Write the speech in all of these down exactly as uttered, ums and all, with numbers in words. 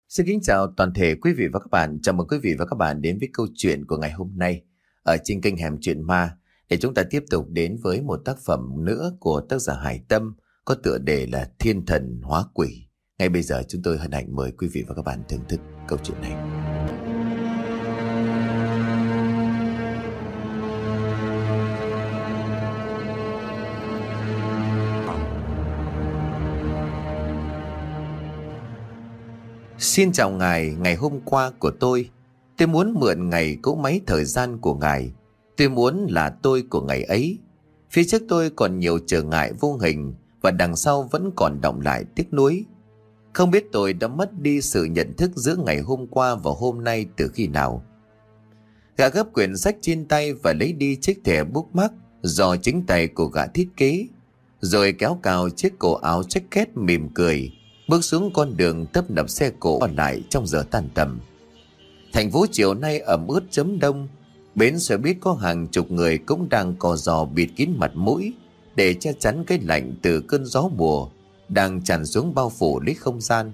Xin kính chào toàn thể quý vị và các bạn. Chào mừng quý vị và các bạn đến với câu chuyện của ngày hôm nay ở trên kênh Hẻm Chuyện Ma, để chúng ta tiếp tục đến với một tác phẩm nữa của tác giả Hải Tâm có tựa đề là Thiên Thần Hóa Quỷ. Ngay bây giờ chúng tôi hân hạnh mời quý vị và các bạn thưởng thức câu chuyện này. Xin chào ngài, ngày hôm qua của tôi. Tôi muốn mượn ngày cỗ máy thời gian của ngài. Tôi muốn là tôi của ngày ấy. Phía trước tôi còn nhiều trở ngại vô hình, và đằng sau vẫn còn đọng lại tiếc nuối. Không biết tôi đã mất đi sự nhận thức giữa ngày hôm qua và hôm nay từ khi nào. Gã gấp quyển sách trên tay và lấy đi chiếc thẻ bookmark do chính tay của gã thiết kế, rồi kéo cào chiếc cổ áo jacket mỉm cười, bước xuống con đường tấp nập xe cộ còn lại trong giờ tan tầm. Thành phố chiều nay ẩm ướt chấm đông. Bến xe buýt có hàng chục người cũng đang cò giò bịt kín mặt mũi để che chắn cái lạnh từ cơn gió mùa đang tràn xuống bao phủ lấy không gian.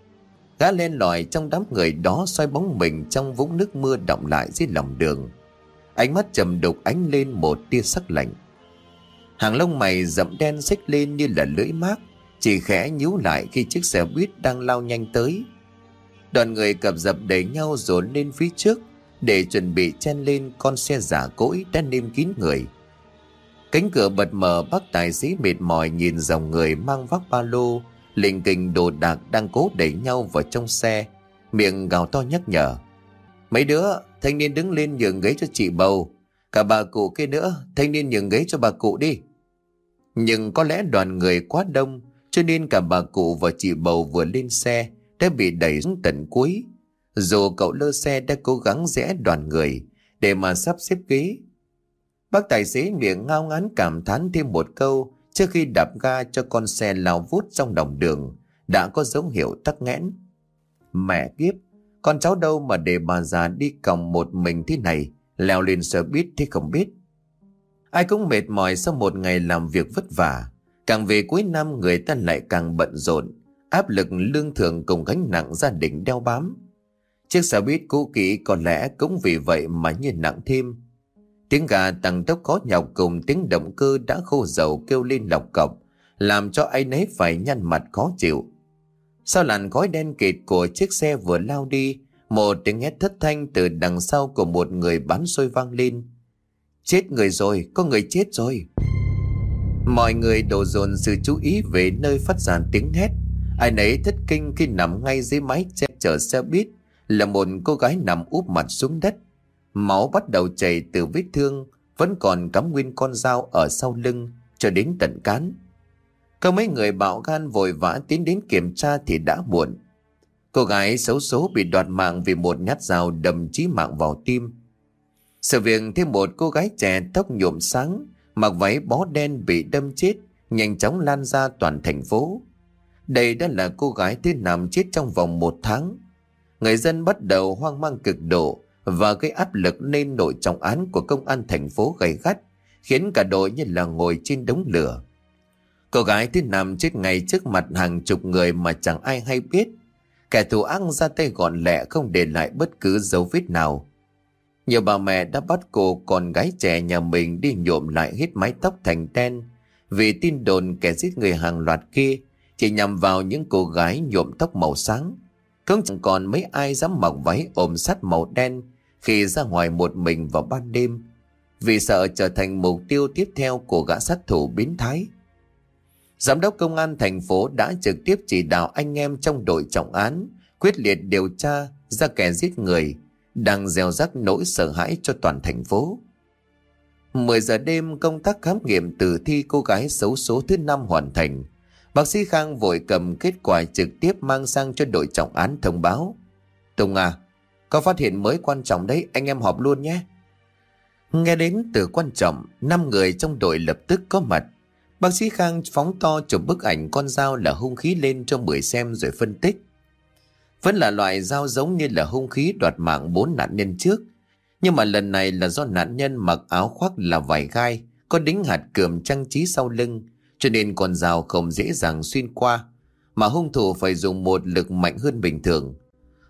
Gã len lỏi trong đám người đó xoay bóng mình trong vũng nước mưa đọng lại dưới lòng đường. Ánh mắt trầm đục ánh lên một tia sắc lạnh. Hàng lông mày rậm đen xếch lên như là lưỡi mác, chỉ khẽ nhíu lại khi chiếc xe buýt đang lao nhanh tới. Đoàn người cập dập đẩy nhau dồn lên phía trước để chuẩn bị chen lên con xe giả cỗi đã nêm kín người. Cánh cửa bật mở, bác tài xế mệt mỏi nhìn dòng người mang vác ba lô lình kình đồ đạc đang cố đẩy nhau vào trong xe, miệng gào to nhắc nhở: "Mấy đứa, thanh niên đứng lên nhường ghế cho chị bầu. Cả bà cụ kia nữa, thanh niên nhường ghế cho bà cụ đi." Nhưng có lẽ đoàn người quá đông, cho nên cả bà cụ và chị bầu vừa lên xe đã bị đẩy xuống tận cuối. Dù cậu lơ xe đã cố gắng rẽ đoàn người để mà sắp xếp ghế. Bác tài xế miệng ngao ngán cảm thán thêm một câu trước khi đạp ga cho con xe lao vút trong lòng đường đã có dấu hiệu tắc nghẽn. Mẹ kiếp, con cháu đâu mà để bà già đi còng một mình thế này, leo lên xe buýt thì không biết. Ai cũng mệt mỏi sau một ngày làm việc vất vả. Càng về cuối năm người ta lại càng bận rộn, áp lực lương thưởng cùng gánh nặng gia đình đeo bám. Chiếc xe buýt cũ kỹ có lẽ cũng vì vậy mà như nặng thêm. Tiếng gà tăng tốc khó nhọc cùng tiếng động cơ đã khô dầu kêu lên lọc cọc, làm cho ai nấy phải nhăn mặt khó chịu. Sau làn khói đen kịt của chiếc xe vừa lao đi, một tiếng hét thất thanh từ đằng sau của một người bán xôi vang lên: "Chết người rồi, có người chết rồi!" Mọi người đổ dồn sự chú ý về nơi phát ra tiếng hét. Ai nấy thất kinh khi nằm ngay dưới mái che chở xe buýt là một cô gái nằm úp mặt xuống đất. Máu bắt đầu chảy từ vết thương, vẫn còn cắm nguyên con dao ở sau lưng cho đến tận cán. Có mấy người bạo gan vội vã tiến đến kiểm tra thì đã muộn. Cô gái xấu số bị đoạt mạng vì một nhát dao đâm chí mạng vào tim. Sự việc thêm một cô gái trẻ tóc nhuộm sáng, mặc váy bó đen bị đâm chết nhanh chóng lan ra toàn thành phố. Đây đã là cô gái thứ năm chết trong vòng một tháng. Người dân bắt đầu hoang mang cực độ và gây áp lực nên nội trọng án của công an thành phố gay gắt, khiến cả đội như là ngồi trên đống lửa. Cô gái thứ năm chết ngay trước mặt hàng chục người mà chẳng ai hay biết. Kẻ thù ác ra tay gọn lẹ, không để lại bất cứ dấu vết nào. Nhiều bà mẹ đã bắt cô con gái trẻ nhà mình đi nhuộm lại hết mái tóc thành đen, vì tin đồn kẻ giết người hàng loạt kia chỉ nhằm vào những cô gái nhuộm tóc màu sáng. Không chẳng còn mấy ai dám mặc váy ôm sát màu đen khi ra ngoài một mình vào ban đêm, vì sợ trở thành mục tiêu tiếp theo của gã sát thủ biến thái. Giám đốc công an thành phố đã trực tiếp chỉ đạo anh em trong đội trọng án quyết liệt điều tra ra kẻ giết người đang gieo rắc nỗi sợ hãi cho toàn thành phố. mười giờ đêm, công tác khám nghiệm tử thi cô gái xấu số thứ năm hoàn thành. Bác sĩ Khang vội cầm kết quả trực tiếp mang sang cho đội trọng án thông báo: "Tùng à, có phát hiện mới quan trọng đấy, anh em họp luôn nhé." Nghe đến từ quan trọng, năm người trong đội lập tức có mặt. Bác sĩ Khang phóng to chụp bức ảnh con dao là hung khí lên cho Mười xem rồi phân tích. Vẫn là loại dao giống như là hung khí đoạt mạng bốn nạn nhân trước, nhưng mà lần này là do nạn nhân mặc áo khoác là vải gai, có đính hạt cườm trang trí sau lưng, cho nên con dao không dễ dàng xuyên qua, mà hung thủ phải dùng một lực mạnh hơn bình thường.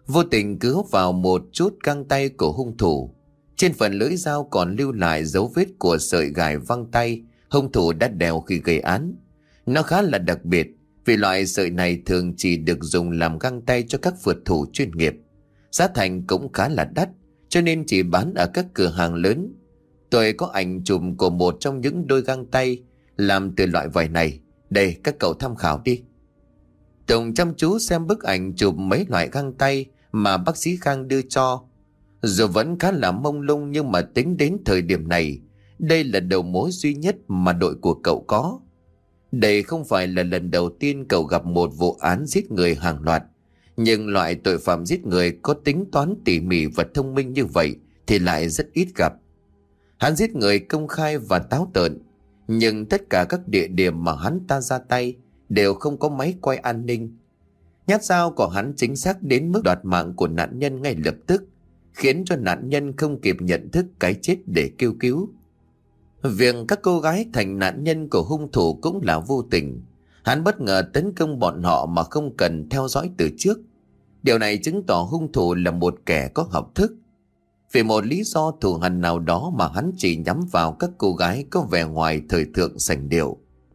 vô tình cứ hút vào một chút găng tay của hung thủ. Trên phần lưỡi dao còn lưu lại dấu vết của sợi gài văng tay hung thủ đã đeo khi gây án. Nó khá là đặc biệt vì loại sợi này thường chỉ được dùng làm găng tay cho các phượt thủ chuyên nghiệp. Giá thành cũng khá là đắt cho nên chỉ bán ở các cửa hàng lớn. Tôi có ảnh chụp của một trong những đôi găng tay làm từ loại vải này. Đây, các cậu tham khảo đi. Tùng chăm chú xem bức ảnh chụp mấy loại găng tay mà bác sĩ Khang đưa cho. Dù vẫn khá là mông lung nhưng mà tính đến thời điểm này, đây là đầu mối duy nhất mà đội của cậu có. Đây không phải là lần đầu tiên cậu gặp một vụ án giết người hàng loạt. Nhưng loại tội phạm giết người có tính toán tỉ mỉ và thông minh như vậy thì lại rất ít gặp. Hắn giết người công khai và táo tợn, nhưng tất cả các địa điểm mà hắn ta ra tay đều không có máy quay an ninh. Nhát dao của hắn chính xác đến mức đoạt mạng của nạn nhân ngay lập tức, khiến cho nạn nhân không kịp nhận thức cái chết để kêu cứu. Việc các cô gái thành nạn nhân của hung thủ cũng là vô tình. Hắn bất ngờ tấn công bọn họ mà không cần theo dõi từ trước. Điều này chứng tỏ hung thủ là một kẻ có học thức. Vì một lý do thù hằn nào đó mà hắn chỉ nhắm vào các cô gái có vẻ ngoài thời thượng sành điệu.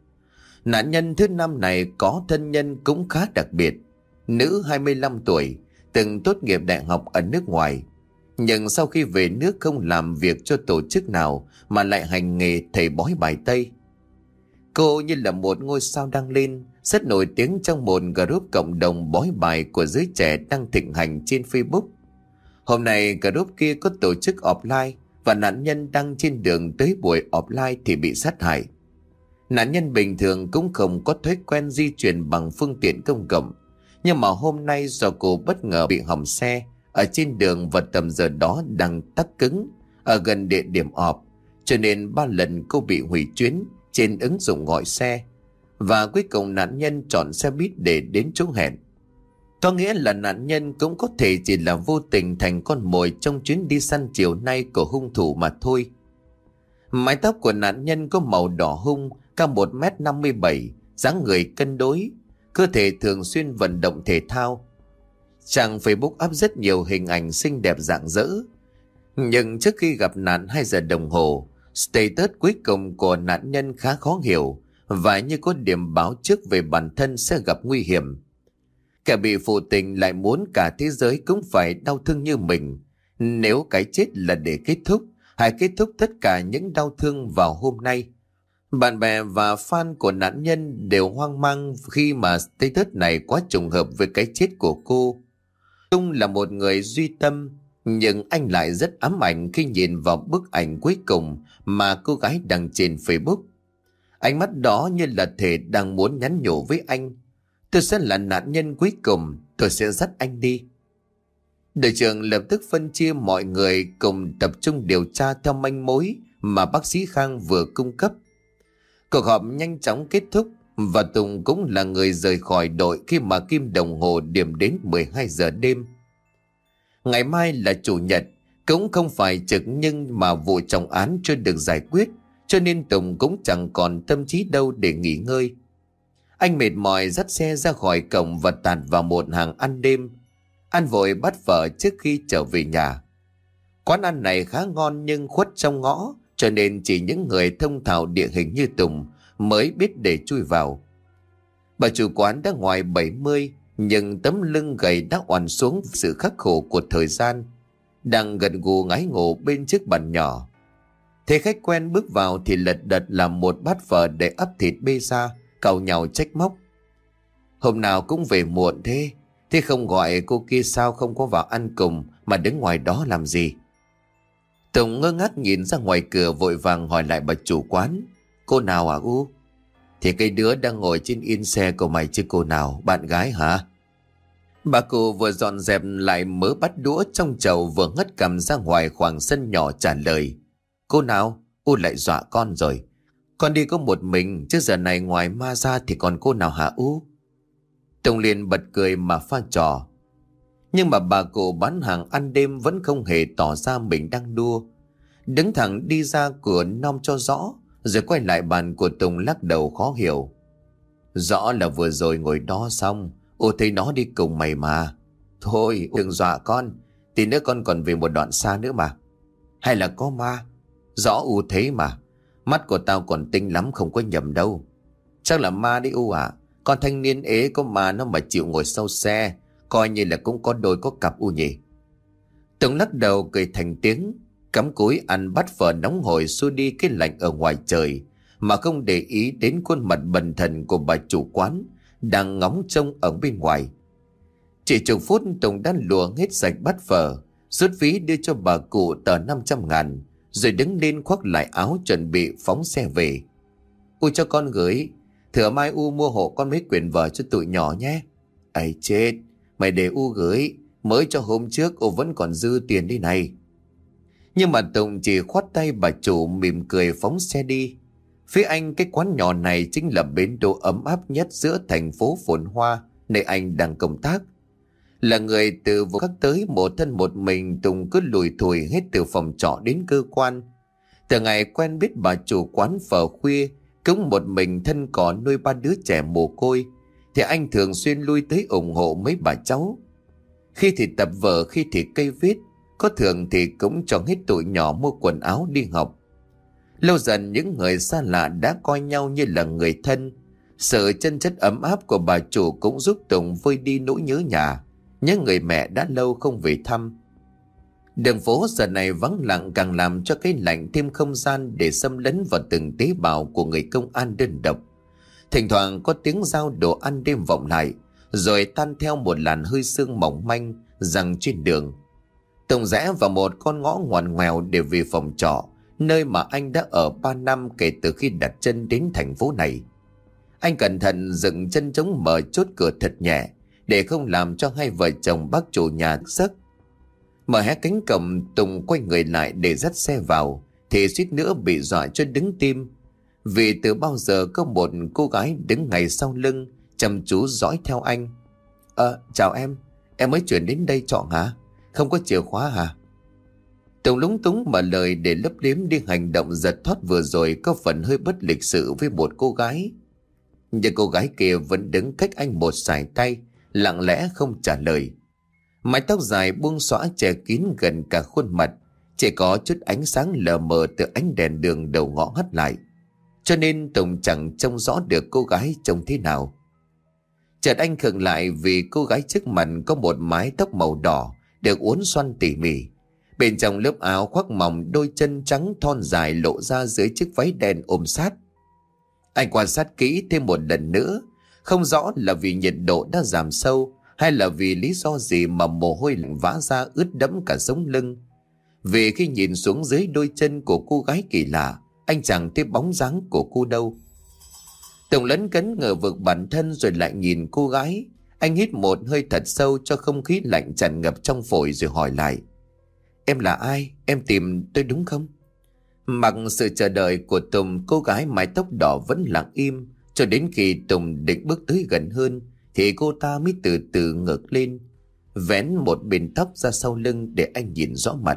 Nạn nhân thứ năm này có thân nhân cũng khá đặc biệt. Nữ hai mươi lăm tuổi, từng tốt nghiệp đại học ở nước ngoài. Nhưng sau khi về nước không làm việc cho tổ chức nào mà lại hành nghề thầy bói bài Tây. Cô như là một ngôi sao đang lên, rất nổi tiếng trong một group cộng đồng bói bài của giới trẻ đang thịnh hành trên Facebook. Hôm nay group kia có tổ chức offline và nạn nhân đang trên đường tới buổi offline thì bị sát hại. Nạn nhân bình thường cũng không có thói quen di chuyển bằng phương tiện công cộng. Nhưng mà hôm nay do cô bất ngờ bị hỏng xe ở trên đường và tầm giờ đó đang tắc cứng ở gần địa điểm họp, cho nên ba lần cô bị hủy chuyến trên ứng dụng gọi xe. Và cuối cùng nạn nhân chọn xe buýt để đến chỗ hẹn. Có nghĩa là nạn nhân cũng có thể chỉ là vô tình thành con mồi trong chuyến đi săn chiều nay của hung thủ mà thôi. Mái tóc của nạn nhân có màu đỏ hung, cao một mét năm mươi bảy, dáng người cân đối, cơ thể thường xuyên vận động thể thao. Trang Facebook up rất nhiều hình ảnh xinh đẹp rạng rỡ. Nhưng trước khi gặp nạn hai giờ đồng hồ, status cuối cùng của nạn nhân khá khó hiểu và như có điểm báo trước về bản thân sẽ gặp nguy hiểm. Kẻ bị phụ tình lại muốn cả thế giới cũng phải đau thương như mình. Nếu cái chết là để kết thúc, hãy kết thúc tất cả những đau thương vào hôm nay. Bạn bè và fan của nạn nhân đều hoang mang khi mà status này quá trùng hợp với cái chết của cô. Trung là một người duy tâm, nhưng anh lại rất ám ảnh khi nhìn vào bức ảnh cuối cùng mà cô gái đăng trên Facebook. Ánh mắt đó như là thể đang muốn nhắn nhủ với anh: tôi sẽ là nạn nhân cuối cùng, tôi sẽ dắt anh đi. Đội trưởng lập tức phân chia mọi người cùng tập trung điều tra theo manh mối mà bác sĩ Khang vừa cung cấp. Cuộc họp nhanh chóng kết thúc và Tùng cũng là người rời khỏi đội khi mà kim đồng hồ điểm đến mười hai giờ đêm. Ngày mai là chủ nhật, cũng không phải trực nhưng mà vụ trọng án chưa được giải quyết, cho nên Tùng cũng chẳng còn tâm trí đâu để nghỉ ngơi. Anh mệt mỏi dắt xe ra khỏi cổng và tạt vào một hàng ăn đêm. Ăn vội bát phở trước khi trở về nhà. Quán ăn này khá ngon nhưng khuất trong ngõ, cho nên chỉ những người thông thạo địa hình như Tùng mới biết để chui vào. Bà chủ quán đã ngoài bảy mươi, nhưng tấm lưng gầy đã oằn xuống sự khắc khổ của thời gian, đang gật gù ngái ngủ bên chiếc bàn nhỏ. Thấy khách quen bước vào thì lật đật làm một bát phở để ấp thịt bê ra, cau nhàu trách móc: hôm nào cũng về muộn thế, thế không gọi cô kia sao không có vào ăn cùng mà đứng ngoài đó làm gì? Tùng ngơ ngác nhìn ra ngoài cửa vội vàng hỏi lại bà chủ quán: cô nào à U? Thì cái đứa đang ngồi trên yên xe của mày chứ cô nào, bạn gái hả? Bà cụ vừa dọn dẹp lại mớ bát đũa trong chậu vừa ngất cằm ra ngoài khoảng sân nhỏ trả lời: cô nào? U lại dọa con rồi. Con đi có một mình, chứ giờ này ngoài ma ra thì còn cô nào hả U? Tùng liền bật cười mà pha trò. Nhưng mà bà cụ bán hàng ăn đêm vẫn không hề tỏ ra mình đang đua. Đứng thẳng đi ra cửa nom cho rõ, rồi quay lại bàn của Tùng lắc đầu khó hiểu. Rõ là vừa rồi ngồi đó xong, ô thấy nó đi cùng mày mà. Thôi đừng dọa con, tí nữa con còn về một đoạn xa nữa mà. Hay là có ma? Rõ U thế mà, mắt của tao còn tinh lắm, không có nhầm đâu. Chắc là ma đấy U à. Con thanh niên ế có ma nó mà chịu ngồi sau xe, coi như là cũng có đôi có cặp U nhỉ. Tùng lắc đầu cười thành tiếng, cắm cúi ăn bát phở nóng hổi xua đi cái lạnh ở ngoài trời, mà không để ý đến khuôn mặt bần thần của bà chủ quán đang ngóng trông ở bên ngoài. Chỉ chục phút Tùng đã lùa hết sạch bát phở, rút ví đưa cho bà cụ tờ năm trăm ngàn, rồi đứng lên khoác lại áo chuẩn bị phóng xe về. U cho con gửi, thừa mai U mua hộ con mấy quyển vở cho tụi nhỏ nhé. Ây chết, mày để U gửi, mới cho hôm trước U vẫn còn dư tiền đi này. Nhưng mà Tùng chỉ khoát tay bà chủ mỉm cười phóng xe đi. Phía anh, cái quán nhỏ này chính là bến đỗ ấm áp nhất giữa thành phố phồn hoa nơi anh đang công tác. Là người từ vùng khác tới một thân một mình, Tùng cứ lùi thủi hết từ phòng trọ đến cơ quan. Từ ngày quen biết bà chủ quán phở khuya, cũng một mình thân cò nuôi ba đứa trẻ mồ côi, thì anh thường xuyên lui tới ủng hộ mấy bà cháu. Khi thì tập vở, khi thì cây viết, có thường thì cũng cho hết tụi nhỏ mua quần áo đi học. Lâu dần những người xa lạ đã coi nhau như là người thân. Sự chân chất ấm áp của bà chủ cũng giúp Tùng vơi đi nỗi nhớ nhà, nhớ người mẹ đã lâu không về thăm. Đường phố giờ này vắng lặng càng làm cho cái lạnh thêm không gian để xâm lấn vào từng tế bào của người công an đơn độc. Thỉnh thoảng có tiếng giao đồ ăn đêm vọng lại, rồi tan theo một làn hơi sương mỏng manh giăng trên đường. Tùng rẽ vào một con ngõ ngoằn ngoèo để về phòng trọ, nơi mà anh đã ở ba năm kể từ khi đặt chân đến thành phố này. Anh cẩn thận dựng chân chống mở chốt cửa thật nhẹ, để không làm cho hai vợ chồng bác chủ nhà thức giấc. Mở hé cánh cổng, Tùng quay người lại để dắt xe vào, thì suýt nữa bị dọa cho đứng tim. Vì từ bao giờ có một cô gái đứng ngay sau lưng, chăm chú dõi theo anh. Ờ, chào em, em mới chuyển đến đây trọ hả? Không có chìa khóa hả? Tùng lúng túng mở lời để lấp liếm đi hành động giật thoát vừa rồi có phần hơi bất lịch sự với một cô gái. Nhưng cô gái kia vẫn đứng cách anh một sải tay, lặng lẽ không trả lời. Mái tóc dài buông xõa che kín gần cả khuôn mặt, chỉ có chút ánh sáng lờ mờ từ ánh đèn đường đầu ngõ hắt lại, cho nên Tùng chẳng trông rõ được cô gái trông thế nào. Chợt anh khựng lại vì cô gái trước mặt có một mái tóc màu đỏ được uốn xoăn tỉ mỉ. Bên trong lớp áo khoác mỏng, đôi chân trắng thon dài lộ ra dưới chiếc váy đen ôm sát. Anh quan sát kỹ thêm một lần nữa, không rõ là vì nhiệt độ đã giảm sâu hay là vì lý do gì mà mồ hôi lạnh vã ra ướt đẫm cả sống lưng. Vì khi nhìn xuống dưới đôi chân của cô gái kỳ lạ, anh chẳng thấy bóng dáng của cô đâu. Tùng lấn cấn ngờ vực bản thân rồi lại nhìn cô gái. Anh hít một hơi thật sâu cho không khí lạnh tràn ngập trong phổi rồi hỏi lại. Em là ai? Em tìm tôi đúng không? Mặc sự chờ đợi của Tùng, cô gái mái tóc đỏ vẫn lặng im, cho đến khi Tùng định bước tới gần hơn thì cô ta mới từ từ ngước lên, vén một bên tóc ra sau lưng để anh nhìn rõ mặt.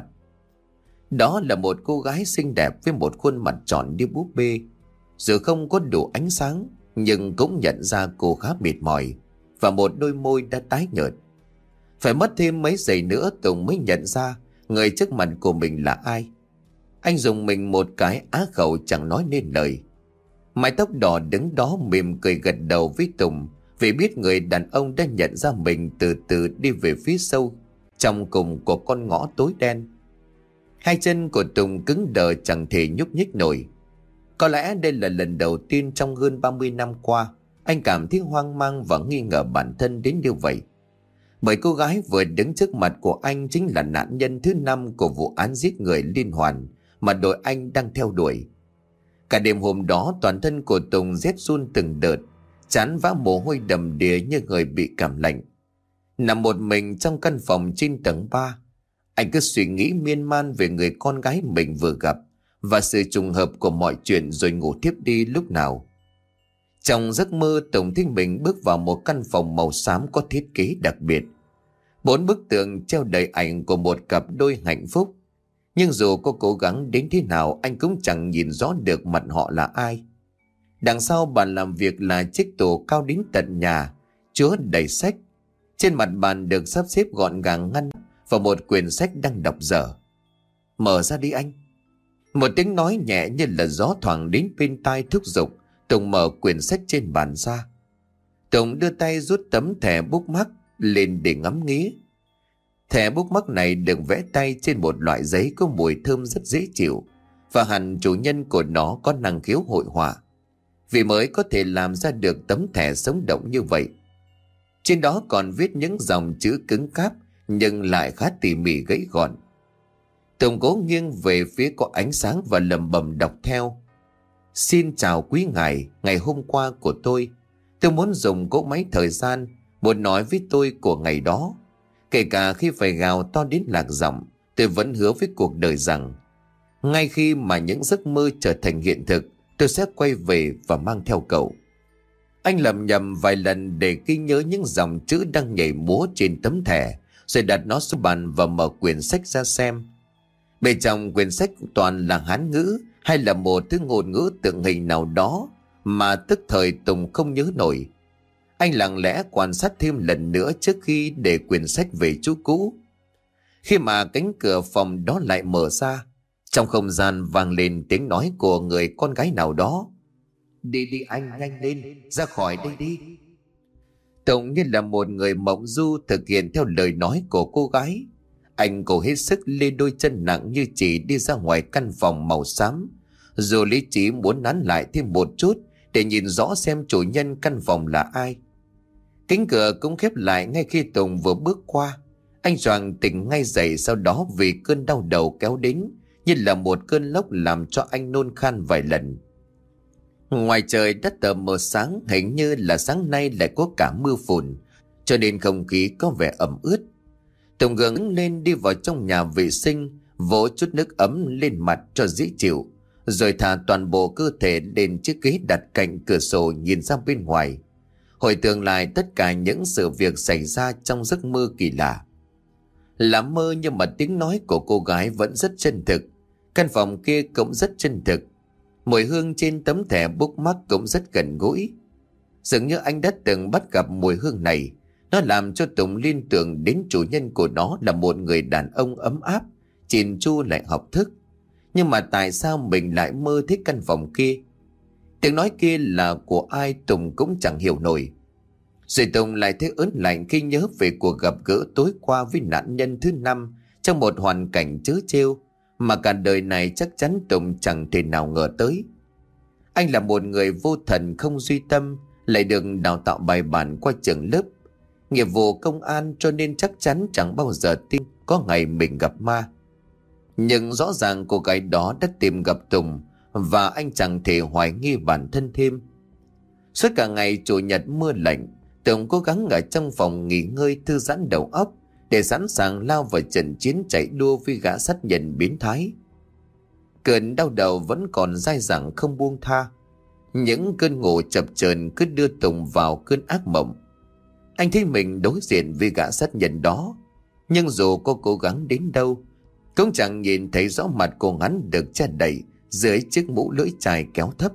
Đó là một cô gái xinh đẹp với một khuôn mặt tròn như búp bê. Dù không có đủ ánh sáng, nhưng cũng nhận ra cô khá mệt mỏi và một đôi môi đã tái nhợt. Phải mất thêm mấy giây nữa Tùng mới nhận ra người trước mặt của mình là ai. Anh dùng mình một cái, á khẩu chẳng nói nên lời. Mái tóc đỏ đứng đó mỉm cười gật đầu với Tùng, vì biết người đàn ông đã nhận ra mình từ từ đi về phía sâu trong cùng của con ngõ tối đen. Hai chân của Tùng cứng đờ chẳng thể nhúc nhích nổi. Có lẽ đây là lần đầu tiên trong hơn ba mươi năm qua anh cảm thấy hoang mang và nghi ngờ bản thân đến như vậy. Bởi cô gái vừa đứng trước mặt của anh chính là nạn nhân thứ năm của vụ án giết người liên hoàn mà đội anh đang theo đuổi. Cả đêm hôm đó toàn thân của Tùng rét run từng đợt, trán vã mồ hôi đầm đìa như người bị cảm lạnh. Nằm một mình trong căn phòng trên tầng ba, anh cứ suy nghĩ miên man về người con gái mình vừa gặp và sự trùng hợp của mọi chuyện rồi ngủ thiếp đi lúc nào. Trong giấc mơ, Tùng thấy mình bước vào một căn phòng màu xám có thiết kế đặc biệt. Bốn bức tường treo đầy ảnh của một cặp đôi hạnh phúc. Nhưng dù có cố gắng đến thế nào, anh cũng chẳng nhìn rõ được mặt họ là ai. Đằng sau bàn làm việc là chiếc tủ cao đến tận nhà, chứa đầy sách. Trên mặt bàn được sắp xếp gọn gàng ngăn và một quyển sách đang đọc dở. Mở ra đi anh. Một tiếng nói nhẹ như là gió thoảng đến bên tai thúc giục Tùng mở quyển sách trên bàn ra. Tùng đưa tay rút tấm thẻ bookmark lên để ngắm nghía. Thẻ bookmark này được vẽ tay trên một loại giấy có mùi thơm rất dễ chịu, và hẳn chủ nhân của nó có năng khiếu hội họa, vì mới có thể làm ra được tấm thẻ sống động như vậy. Trên đó còn viết những dòng chữ cứng cáp nhưng lại khá tỉ mỉ gãy gọn. Tùng cố nghiêng về phía có ánh sáng và lẩm bẩm đọc theo. Xin chào quý ngài, ngày hôm qua của tôi. Tôi muốn dùng cỗ máy thời gian, muốn nói với tôi của ngày đó. Kể cả khi phải gào to đến lạc giọng, tôi vẫn hứa với cuộc đời rằng ngay khi mà những giấc mơ trở thành hiện thực, tôi sẽ quay về và mang theo cậu. Anh lầm nhầm vài lần để ghi nhớ những dòng chữ đang nhảy múa trên tấm thẻ, rồi đặt nó xuống bàn và mở quyển sách ra xem. Bên trong quyển sách toàn là Hán ngữ hay là một thứ ngôn ngữ tượng hình nào đó mà tức thời Tùng không nhớ nổi. Anh lặng lẽ quan sát thêm lần nữa trước khi để quyển sách về chỗ cũ. Khi mà cánh cửa phòng đó lại mở ra, trong không gian vang lên tiếng nói của người con gái nào đó. Đi đi anh, nhanh lên, ra khỏi đây đi. Tùng như là một người mộng du thực hiện theo lời nói của cô gái. Anh cố hết sức lê đôi chân nặng như chỉ đi ra ngoài căn phòng màu xám, dù lý trí muốn nắn lại thêm một chút để nhìn rõ xem chủ nhân căn phòng là ai. Cánh cửa cũng khép lại ngay khi Tùng vừa bước qua. Anh choàng tỉnh ngay dậy sau đó vì cơn đau đầu kéo đến như là một cơn lốc làm cho anh nôn khan vài lần. Ngoài trời đất tờ mờ sáng, hình như là sáng nay lại có cả mưa phùn, cho nên không khí có vẻ ẩm ướt. Tùng gượng lên đi vào trong nhà vệ sinh, vỗ chút nước ấm lên mặt cho dễ chịu, rồi thả toàn bộ cơ thể lên chiếc ghế đặt cạnh cửa sổ nhìn ra bên ngoài, hồi tưởng lại tất cả những sự việc xảy ra trong giấc mơ kỳ lạ. Là mơ nhưng mà tiếng nói của cô gái vẫn rất chân thực. Căn phòng kia cũng rất chân thực. Mùi hương trên tấm thẻ bookmark cũng rất gần gũi. Dường như anh đã từng bắt gặp mùi hương này. Nó làm cho Tùng liên tưởng đến chủ nhân của nó là một người đàn ông ấm áp, chỉn chu lại học thức. Nhưng mà tại sao mình lại mơ thấy căn phòng kia? Tiếng nói kia là của ai Tùng cũng chẳng hiểu nổi. Rồi Tùng lại thấy ớn lạnh khi nhớ về cuộc gặp gỡ tối qua với nạn nhân thứ năm trong một hoàn cảnh trớ trêu mà cả đời này chắc chắn Tùng chẳng thể nào ngờ tới. Anh là một người vô thần không duy tâm, lại được đào tạo bài bản qua trường lớp, nghiệp vụ công an, cho nên chắc chắn chẳng bao giờ tin có ngày mình gặp ma. Nhưng rõ ràng cô gái đó đã tìm gặp Tùng, và anh chẳng thể hoài nghi bản thân thêm. Suốt cả ngày chủ nhật mưa lạnh, Tùng cố gắng ở trong phòng nghỉ ngơi thư giãn đầu óc để sẵn sàng lao vào trận chiến chạy đua với gã sát nhân biến thái. Cơn đau đầu vẫn còn dai dẳng không buông tha. Những cơn ngủ chập chờn cứ đưa Tùng vào cơn ác mộng. Anh thấy mình đối diện với gã sát nhân đó, nhưng dù có cố gắng đến đâu cũng chẳng nhìn thấy rõ mặt của hắn được che đậy dưới chiếc mũ lưỡi chai kéo thấp.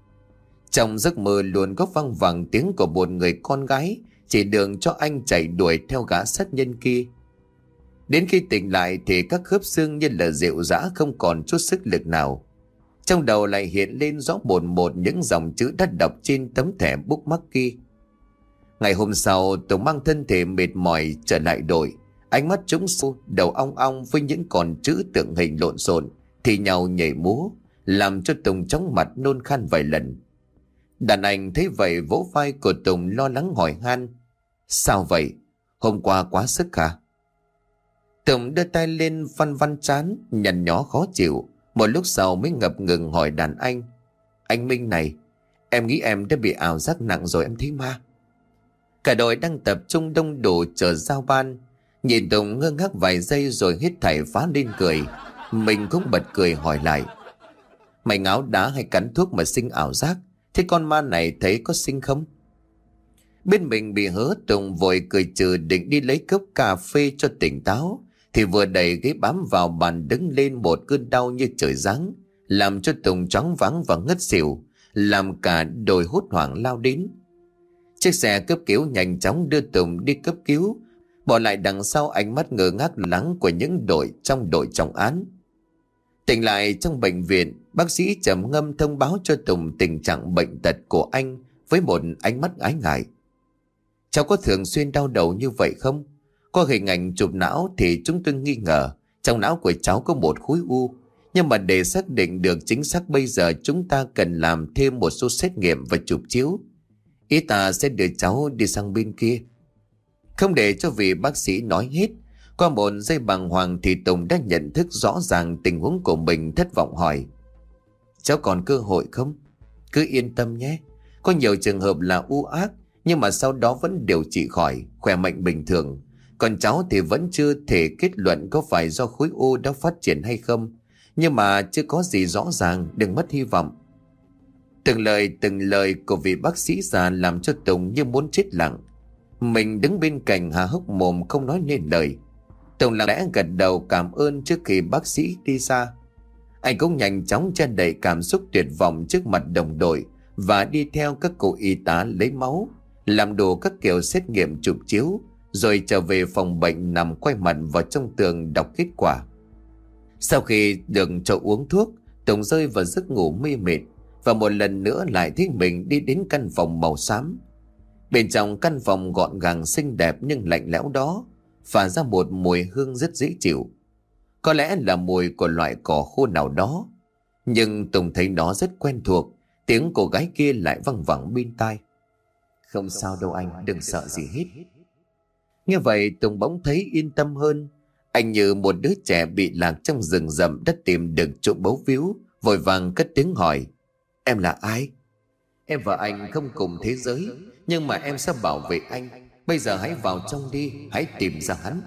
Trong giấc mơ luôn có văng vẳng tiếng của một người con gái chỉ đường cho anh chạy đuổi theo gã sát nhân kia. Đến khi tỉnh lại thì các khớp xương như là rệu rã, không còn chút sức lực nào. Trong đầu lại hiện lên rõ một một những dòng chữ đã đọc trên tấm thẻ bookmark kia. Ngày hôm sau, Tùng mang thân thể mệt mỏi trở lại đội, ánh mắt trũng sâu, đầu ong ong với những con chữ tượng hình lộn xộn thì nhau nhảy múa, làm cho Tùng chóng mặt nôn khan vài lần. Đàn anh thấy vậy vỗ vai của Tùng lo lắng hỏi han: Sao vậy? Hôm qua quá sức hả? Tùng đưa tay lên văn văn trán, nhăn nhó khó chịu. Một lúc sau mới ngập ngừng hỏi đàn anh: Anh Minh này, em nghĩ em đã bị ảo giác nặng rồi, em thấy ma. Cả đội đang tập trung đông đủ chờ giao ban. Nhìn Tùng ngơ ngác vài giây rồi hít thảy phá lên cười. Mình cũng bật cười hỏi lại: Mày ngáo đá hay cắn thuốc mà sinh ảo giác? Thế con ma này thấy có sinh không? Bên mình bị hớ, Tùng vội cười trừ định đi lấy cốc cà phê cho tỉnh táo, thì vừa đẩy ghế bám vào bàn đứng lên một cơn đau như trời giáng, làm cho Tùng choáng váng và ngất xỉu, làm cả đội hốt hoảng lao đến. Chiếc xe cấp cứu nhanh chóng đưa Tùng đi cấp cứu, bỏ lại đằng sau ánh mắt ngơ ngác lắng của những đội trong đội trọng án. Tỉnh lại trong bệnh viện, bác sĩ trầm ngâm thông báo cho Tùng tình trạng bệnh tật của anh với một ánh mắt ái ngại. Cháu có thường xuyên đau đầu như vậy không? Qua hình ảnh chụp não thì chúng tôi nghi ngờ trong não của cháu có một khối u. Nhưng mà để xác định được chính xác bây giờ chúng ta cần làm thêm một số xét nghiệm và chụp chiếu. Y tá sẽ đưa cháu đi sang bên kia. Không để cho vị bác sĩ nói hết, qua một giây bàng hoàng thì Tùng đã nhận thức rõ ràng tình huống của mình, thất vọng hỏi: cháu còn cơ hội không? Cứ yên tâm nhé. Có nhiều trường hợp là u ác nhưng mà sau đó vẫn điều trị khỏi, khỏe mạnh bình thường. Còn cháu thì vẫn chưa thể kết luận có phải do khối u đã phát triển hay không. Nhưng mà chưa có gì rõ ràng, đừng mất hy vọng. Từng lời từng lời của vị bác sĩ già làm cho Tùng như muốn chết lặng. Mình đứng bên cạnh há hốc mồm không nói nên lời. Tùng lặng lẽ gật đầu cảm ơn trước khi bác sĩ đi xa. Anh cũng nhanh chóng che đậy cảm xúc tuyệt vọng trước mặt đồng đội và đi theo các cô y tá lấy máu, làm đủ các kiểu xét nghiệm chụp chiếu, rồi trở về phòng bệnh nằm quay mặt vào trong tường đọc kết quả. Sau khi được cho uống thuốc, Tùng rơi vào giấc ngủ mê mệt và một lần nữa lại thấy mình đi đến căn phòng màu xám. Bên trong căn phòng gọn gàng xinh đẹp nhưng lạnh lẽo đó phả ra một mùi hương rất dễ chịu. Có lẽ là mùi của loại cỏ khô nào đó, nhưng Tùng thấy nó rất quen thuộc. Tiếng cô gái kia lại văng vẳng bên tai: không sao đâu anh, đừng sợ gì hết. Nghe vậy Tùng bỗng thấy yên tâm hơn. Anh như một đứa trẻ bị lạc trong rừng rậm đã tìm được chỗ bấu víu, vội vàng cất tiếng hỏi: em là ai? Em và anh không cùng thế giới, nhưng mà em sẽ bảo vệ anh. Bây giờ hãy vào trong đi, hãy tìm ra hắn.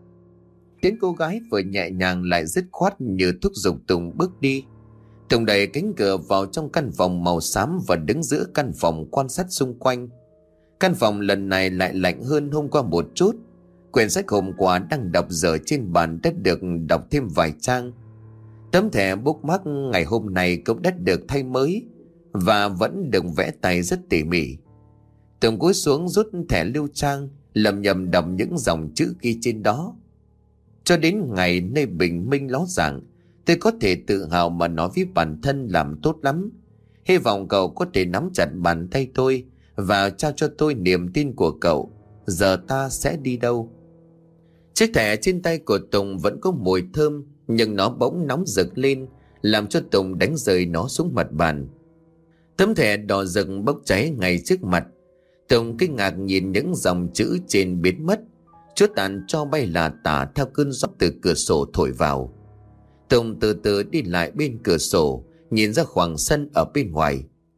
Tiếng cô gái vừa nhẹ nhàng lại dứt khoát như thúc giục Tùng bước đi. Tùng đẩy cánh cửa vào trong căn phòng màu xám và đứng giữa căn phòng quan sát xung quanh. Căn phòng lần này lại lạnh hơn hôm qua một chút. Quyển sách hôm qua đang đọc dở trên bàn đã được đọc thêm vài trang. Tấm thẻ bookmark ngày hôm nay cũng đã được thay mới và vẫn được vẽ tay rất tỉ mỉ. Tùng cúi xuống rút thẻ lưu trang, lầm nhầm đọc những dòng chữ ghi trên đó: cho đến ngày nơi bình minh ló dạng, tôi có thể tự hào mà nói với bản thân làm tốt lắm. Hy vọng cậu có thể nắm chặt bàn tay tôi và trao cho tôi niềm tin của cậu. Giờ ta sẽ đi đâu? Chiếc thẻ trên tay của Tùng vẫn có mùi thơm, nhưng nó bỗng nóng rực lên, làm cho Tùng đánh rơi nó xuống mặt bàn. Tấm thẻ đỏ rực bốc cháy ngay trước mặt. Tùng kinh ngạc nhìn những dòng chữ trên biến mất, chút tàn cho bay là tả theo cơn gió từ cửa sổ thổi vào. Tùng từ từ đi lại bên cửa sổ, nhìn ra khoảng sân ở bên ngoài.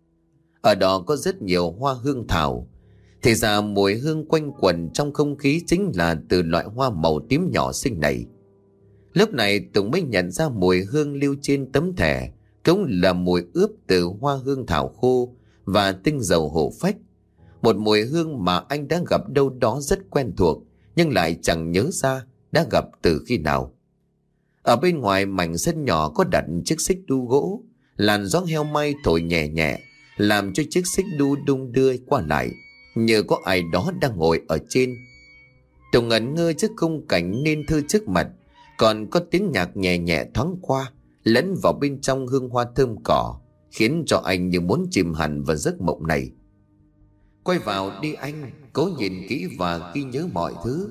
Ở đó có rất nhiều hoa hương thảo. Thì ra mùi hương quanh quẩn trong không khí chính là từ loại hoa màu tím nhỏ xinh này. Lúc này Tùng mới nhận ra mùi hương lưu trên tấm thẻ cũng là mùi ướp từ hoa hương thảo khô và tinh dầu hổ phách. Một mùi hương mà anh đã gặp đâu đó rất quen thuộc, nhưng lại chẳng nhớ ra đã gặp từ khi nào. Ở bên ngoài mảnh sân nhỏ có đặt chiếc xích đu gỗ. Làn gió heo may thổi nhẹ nhẹ, làm cho chiếc xích đu đung đưa qua lại, như có ai đó đang ngồi ở trên. Tùng ngẩn ngơ trước khung cảnh nên thơ trước mặt, còn có tiếng nhạc nhẹ nhẹ thoáng qua, lẫn vào bên trong hương hoa thơm cỏ, khiến cho anh như muốn chìm hẳn vào giấc mộng này. Quay vào đi anh, cố nhìn kỹ và ghi nhớ mọi thứ.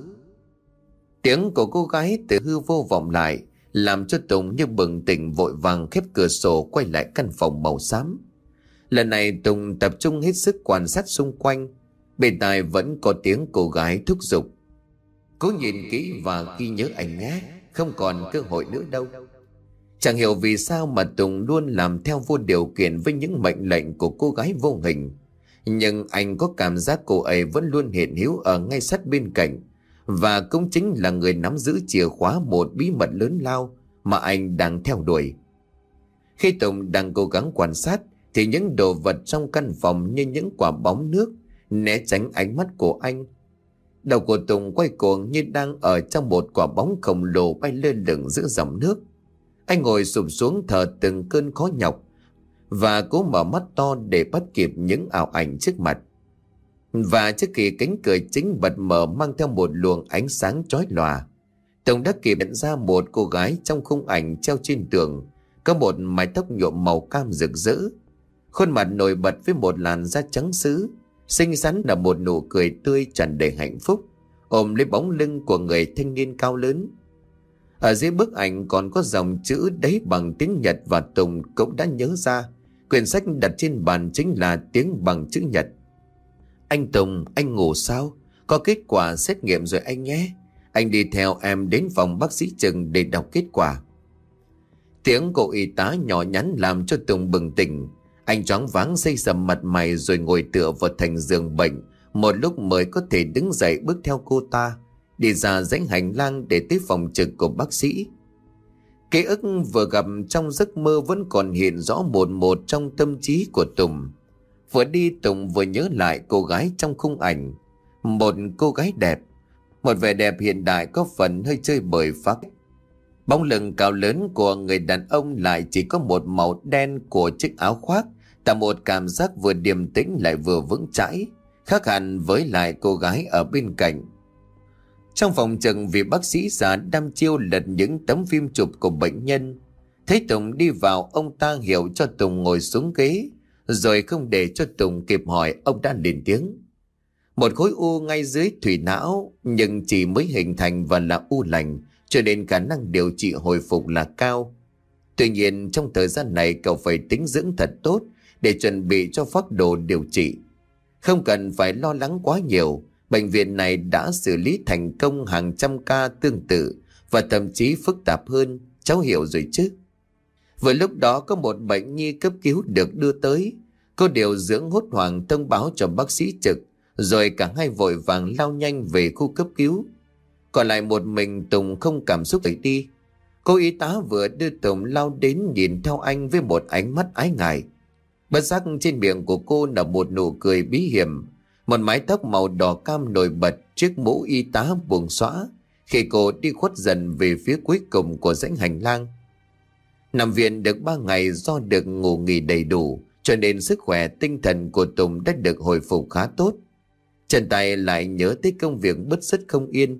Tiếng của cô gái từ hư vô vọng lại, làm cho Tùng như bừng tỉnh, vội vàng khép cửa sổ quay lại căn phòng màu xám. Lần này Tùng tập trung hết sức quan sát xung quanh. Bên tai vẫn có tiếng cô gái thúc giục: cố nhìn kỹ và ghi nhớ anh nhé, không còn cơ hội nữa đâu. Chẳng hiểu vì sao mà Tùng luôn làm theo vô điều kiện với những mệnh lệnh của cô gái vô hình, nhưng anh có cảm giác cô ấy vẫn luôn hiện hữu ở ngay sát bên cạnh, và cũng chính là người nắm giữ chìa khóa một bí mật lớn lao mà anh đang theo đuổi. Khi Tùng đang cố gắng quan sát thì những đồ vật trong căn phòng như những quả bóng nước né tránh ánh mắt của anh. Đầu của Tùng quay cuồng như đang ở trong một quả bóng khổng lồ bay lơ lửng giữa dòng nước. Anh ngồi sụp xuống thở từng cơn khó nhọc và cố mở mắt to để bắt kịp những ảo ảnh trước mặt. Và trước khi cánh cửa chính bật mở mang theo một luồng ánh sáng chói lòa, Tùng đã kịp nhận ra một cô gái trong khung ảnh treo trên tường, có một mái tóc nhuộm màu cam rực rỡ, khuôn mặt nổi bật với một làn da trắng sứ, xinh xắn là một nụ cười tươi tràn đầy hạnh phúc, ôm lấy bóng lưng của người thanh niên cao lớn. Ở dưới bức ảnh còn có dòng chữ đấy bằng tiếng Nhật, và Tùng cũng đã nhớ ra quyển sách đặt trên bàn chính là tiếng bằng chữ Nhật. Anh Tùng, anh ngủ sao? Có kết quả xét nghiệm rồi anh nhé. Anh đi theo em đến phòng bác sĩ Trừng để đọc kết quả. Tiếng cô y tá nhỏ nhắn làm cho Tùng bừng tỉnh. Anh choáng váng xây sầm mặt mày rồi ngồi tựa vào thành giường bệnh, một lúc mới có thể đứng dậy bước theo cô ta đi ra dãy hành lang để tới phòng trực của bác sĩ. Ký ức vừa gặp trong giấc mơ vẫn còn hiện rõ một một trong tâm trí của Tùng. Vừa đi Tùng vừa nhớ lại cô gái trong khung ảnh, một cô gái đẹp, một vẻ đẹp hiện đại có phần hơi chơi bời phá cách. Bóng lưng cao lớn của người đàn ông lại chỉ có một màu đen của chiếc áo khoác, tạo một cảm giác vừa điềm tĩnh lại vừa vững chãi, khác hẳn với lại cô gái ở bên cạnh. Trong phòng trực, vị bác sĩ già đăm chiêu lật những tấm phim chụp của bệnh nhân. Thấy Tùng đi vào, ông ta hiểu cho Tùng ngồi xuống ghế, rồi không để cho Tùng kịp hỏi, ông đã lên tiếng. Một khối u ngay dưới thủy não, nhưng chỉ mới hình thành và là u lành, cho nên khả năng điều trị hồi phục là cao. Tuy nhiên trong thời gian này cậu phải tính dưỡng thật tốt để chuẩn bị cho phác đồ điều trị. Không cần phải lo lắng quá nhiều, bệnh viện này đã xử lý thành công hàng trăm ca tương tự và thậm chí phức tạp hơn, cháu hiểu rồi chứ. Vừa lúc đó có một bệnh nhi cấp cứu được đưa tới. Cô điều dưỡng hốt hoảng thông báo cho bác sĩ trực, rồi cả hai vội vàng lao nhanh về khu cấp cứu. Còn lại một mình Tùng không cảm xúc đẩy đi. Cô y tá vừa đưa Tùng lao đến nhìn theo anh với một ánh mắt ái ngại. Bất giác trên miệng của cô là một nụ cười bí hiểm. Một mái tóc màu đỏ cam nổi bật, chiếc mũ y tá buông xõa khi cô đi khuất dần về phía cuối cùng của dãy hành lang. Nằm viện được ba ngày do được ngủ nghỉ đầy đủ, cho nên sức khỏe tinh thần của Tùng đã được hồi phục khá tốt. Chân tay lại nhớ tới công việc bứt rứt không yên.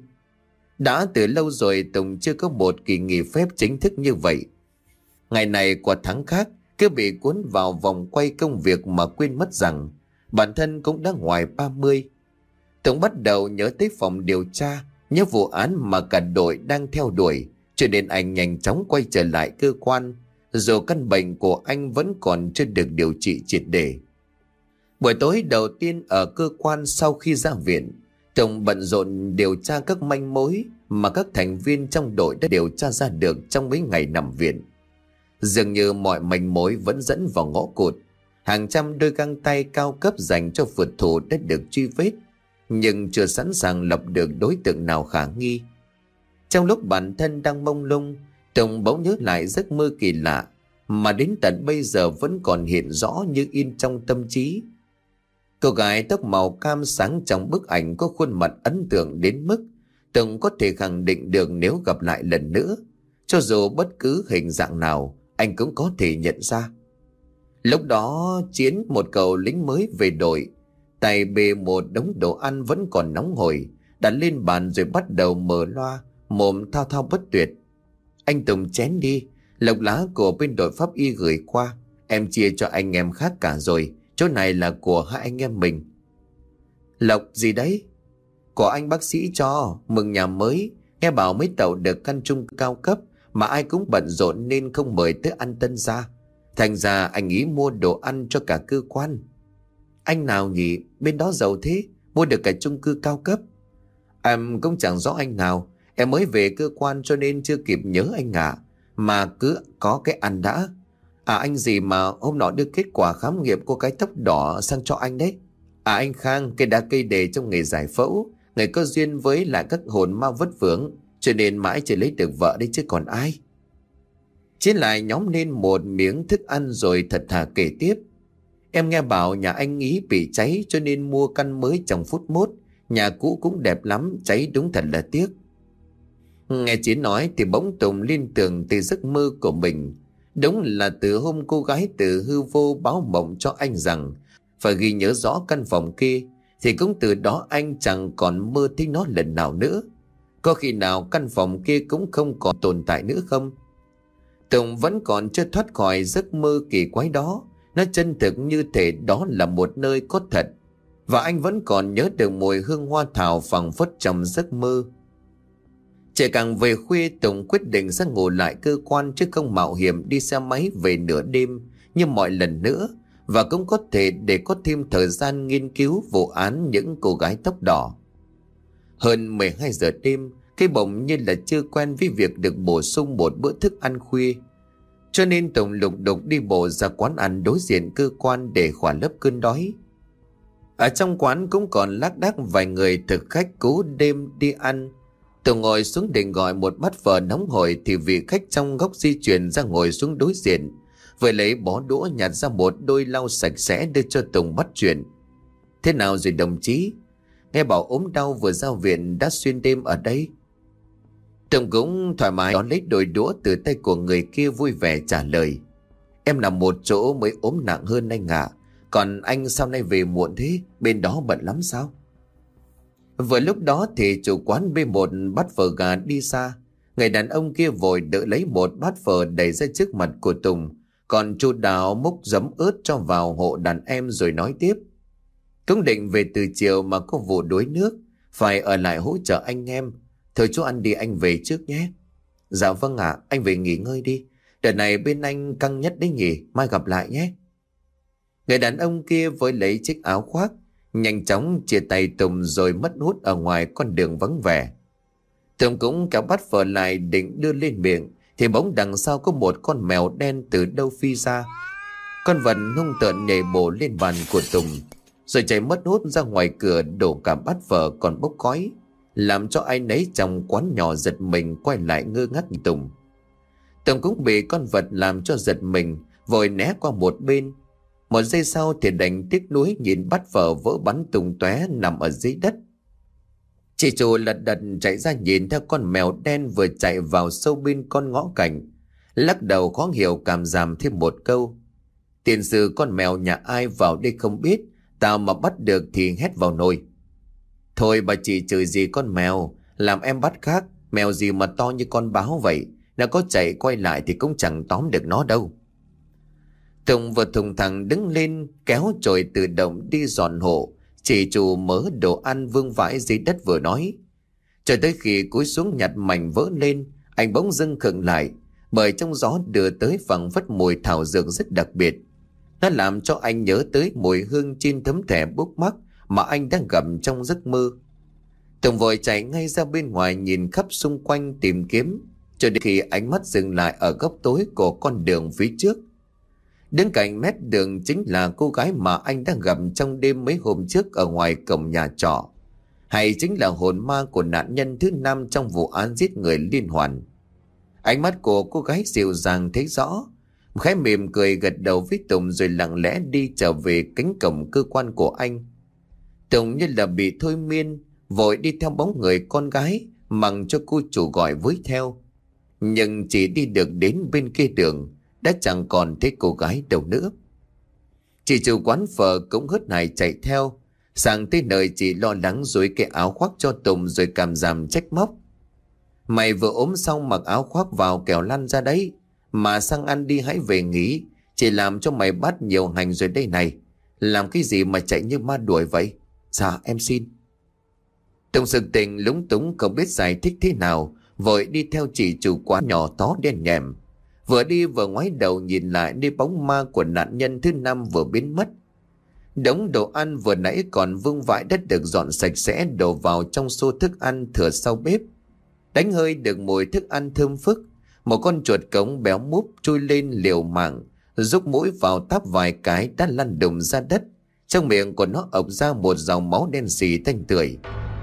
Đã từ lâu rồi Tùng chưa có một kỳ nghỉ phép chính thức như vậy. Ngày này qua tháng khác, cứ bị cuốn vào vòng quay công việc mà quên mất rằng bản thân cũng đã ngoài ba mươi. Tùng bắt đầu nhớ tới phòng điều tra, nhớ vụ án mà cả đội đang theo đuổi, cho nên anh nhanh chóng quay trở lại cơ quan, dù căn bệnh của anh vẫn còn chưa được điều trị triệt để. Buổi tối đầu tiên ở cơ quan sau khi ra viện, Tùng bận rộn điều tra các manh mối mà các thành viên trong đội đã điều tra ra được trong mấy ngày nằm viện. Dường như mọi manh mối vẫn dẫn vào ngõ cụt. Hàng trăm đôi găng tay cao cấp dành cho phượt thủ đã được truy vết, nhưng chưa sẵn sàng lập được đối tượng nào khả nghi. Trong lúc bản thân đang mông lung, Tùng bỗng nhớ lại giấc mơ kỳ lạ mà đến tận bây giờ vẫn còn hiện rõ như in trong tâm trí. Cô gái tóc màu cam sáng trong bức ảnh có khuôn mặt ấn tượng đến mức Tùng có thể khẳng định được nếu gặp lại lần nữa, cho dù bất cứ hình dạng nào, anh cũng có thể nhận ra. Lúc đó Chiến, một cậu lính mới về đội, tay bê một đống đồ ăn vẫn còn nóng hổi, đặt lên bàn rồi bắt đầu mở loa, mồm thao thao bất tuyệt. Anh Tùng chén đi, lộc lá của bên đội pháp y gửi qua, em chia cho anh em khác cả rồi, chỗ này là của hai anh em mình. Lộc gì đấy? Của anh bác sĩ cho, mừng nhà mới, nghe bảo mấy tàu được căn chung cao cấp mà ai cũng bận rộn nên không mời tới ăn tân gia. Thành ra anh ý mua đồ ăn cho cả cơ quan. Anh nào nhỉ? Bên đó giàu thế, mua được cả chung cư cao cấp. Em cũng chẳng rõ anh nào, em mới về cơ quan cho nên chưa kịp nhớ anh ạ. À. Mà cứ có cái ăn đã. À anh gì mà hôm nọ đưa kết quả khám nghiệm cô cái tóc đỏ sang cho anh đấy. À anh Khang, cây đá cây đề trong nghề giải phẫu, người có duyên với lại các hồn ma vất vưởng, cho nên mãi chưa lấy được vợ đấy chứ còn ai. Chiến lại nhóm lên một miếng thức ăn rồi thật thà kể tiếp. Em nghe bảo nhà anh ý bị cháy cho nên mua căn mới trong phút mốt. Nhà cũ cũng đẹp lắm, cháy đúng thật là tiếc. Nghe Chiến nói thì bỗng Tùng liên tưởng từ giấc mơ của mình. Đúng là từ hôm cô gái từ hư vô báo mộng cho anh rằng phải ghi nhớ rõ căn phòng kia, thì cũng từ đó anh chẳng còn mơ thấy nó lần nào nữa. Có khi nào căn phòng kia cũng không còn tồn tại nữa không? Tùng vẫn còn chưa thoát khỏi giấc mơ kỳ quái đó. Nó chân thực như thể đó là một nơi có thật. Và anh vẫn còn nhớ được mùi hương hoa thảo phảng phất trong giấc mơ. Trời càng về khuya, Tùng quyết định ra ngủ lại cơ quan chứ không mạo hiểm đi xe máy về nửa đêm như mọi lần nữa. Và cũng có thể để có thêm thời gian nghiên cứu vụ án những cô gái tóc đỏ. Hơn mười hai giờ đêm, cái bụng như là chưa quen với việc được bổ sung một bữa thức ăn khuya. Cho nên Tùng lục đục đi bộ ra quán ăn đối diện cơ quan để khỏa lấp cơn đói. Ở trong quán cũng còn lác đác vài người thực khách cố đêm đi ăn. Tùng ngồi xuống định gọi một bát phở nóng hổi thì vị khách trong góc di chuyển ra ngồi xuống đối diện. Vừa lấy bó đũa nhặt ra một đôi lau sạch sẽ đưa cho Tùng bắt chuyện. Thế nào rồi đồng chí? Nghe bảo ốm đau vừa ra viện đã xuyên đêm ở đây. Tùng cũng thoải mái đón lấy đôi đũa từ tay của người kia vui vẻ trả lời. Em nằm một chỗ mới ốm nặng hơn anh ạ. Còn anh sao nay về muộn thế? Bên đó bận lắm sao? Vừa lúc đó thì chủ quán bê một bát phở gà đi xa. Người đàn ông kia vội đỡ lấy một bát phở đẩy ra trước mặt của Tùng. Còn chú Đào múc giấm ớt cho vào hộ đàn em rồi nói tiếp. Cũng định về từ chiều mà có vụ đuối nước, phải ở lại hỗ trợ anh em. Thôi chú ăn đi, anh về trước nhé. Dạ vâng ạ, anh về nghỉ ngơi đi. Đợt này bên anh căng nhất đấy nhỉ, mai gặp lại nhé. Người đàn ông kia với lấy chiếc áo khoác, nhanh chóng chia tay Tùng rồi mất hút ở ngoài con đường vắng vẻ. Tùng cũng kéo bát phở lại định đưa lên miệng, thì bỗng đằng sau có một con mèo đen từ đâu phi ra. Con vật hung tợn nhảy bổ lên bàn của Tùng, rồi chạy mất hút ra ngoài cửa, đổ cả bát phở còn bốc khói, làm cho ai nấy trong quán nhỏ giật mình quay lại ngơ ngác nhìn Tùng. Tùng cũng bị con vật làm cho giật mình, vội né qua một bên. Một giây sau thì đành tiếc nuối nhìn bát phở vỡ bắn tung tóe nằm ở dưới đất. Chị chủ lật đật chạy ra nhìn theo con mèo đen vừa chạy vào sâu bên con ngõ cảnh, lắc đầu khó hiểu cảm giảm thêm một câu. Tiền sử con mèo nhà ai vào đây không biết, tao mà bắt được thì hét vào nồi. Thôi bà chị chửi gì con mèo, làm em bắt khác, mèo gì mà to như con báo vậy, nó có chạy quay lại thì cũng chẳng tóm được nó đâu. Tùng vừa thùng thẳng đứng lên kéo chổi tự động đi dọn hộ. Chị chủ mớ đồ ăn vương vãi dưới đất vừa nói. Cho tới khi cúi xuống nhặt mảnh vỡ lên, anh bỗng dưng khựng lại, bởi trong gió đưa tới phảng phất mùi thảo dược rất đặc biệt. Nó làm cho anh nhớ tới mùi hương trên tấm thẻ bookmark mắc mà anh đang gặp trong giấc mơ. Tùng vội chạy ngay ra bên ngoài nhìn khắp xung quanh tìm kiếm, cho đến khi ánh mắt dừng lại ở góc tối của con đường phía trước. Đứng cạnh mép đường chính là cô gái mà anh đang gặp trong đêm mấy hôm trước ở ngoài cổng nhà trọ, hay chính là hồn ma của nạn nhân thứ năm trong vụ án giết người liên hoàn. Ánh mắt của cô gái dịu dàng thấy rõ, khẽ mỉm cười gật đầu với Tùng rồi lặng lẽ đi trở về cánh cổng cơ quan của anh. Tùng như là bị thôi miên, vội đi theo bóng người con gái mặc cho cô chủ gọi với theo. Nhưng chỉ đi được đến bên kia đường đã chẳng còn thấy cô gái đâu nữa. Chị chủ quán phở cũng hớt hải chạy theo. Sang tới nơi chị lo lắng rồi cái áo khoác cho Tùng rồi cảm giảm trách móc. Mày vừa ốm xong mặc áo khoác vào kẻo lăn ra đấy. Mà sang ăn đi, hãy về nghỉ. Chị làm cho mày bắt nhiều hành rồi đây này. Làm cái gì mà chạy như ma đuổi vậy? Dạ em xin. Tùng sực tỉnh lúng túng không biết giải thích thế nào, vội đi theo chị chủ quán nhỏ tó đen nhèm. Vừa đi vừa ngoái đầu nhìn lại nơi bóng ma của nạn nhân thứ năm vừa biến mất. Đống đồ ăn vừa nãy còn vương vãi đất được dọn sạch sẽ đổ vào trong xô thức ăn thừa sau bếp. Đánh hơi được mùi thức ăn thơm phức, một con chuột cống béo múp chui lên liều mạng, rúc mũi vào táp vài cái đã lăn đùng ra đất. Trong miệng của nó ộc ra một dòng máu đen xì tanh tưởi.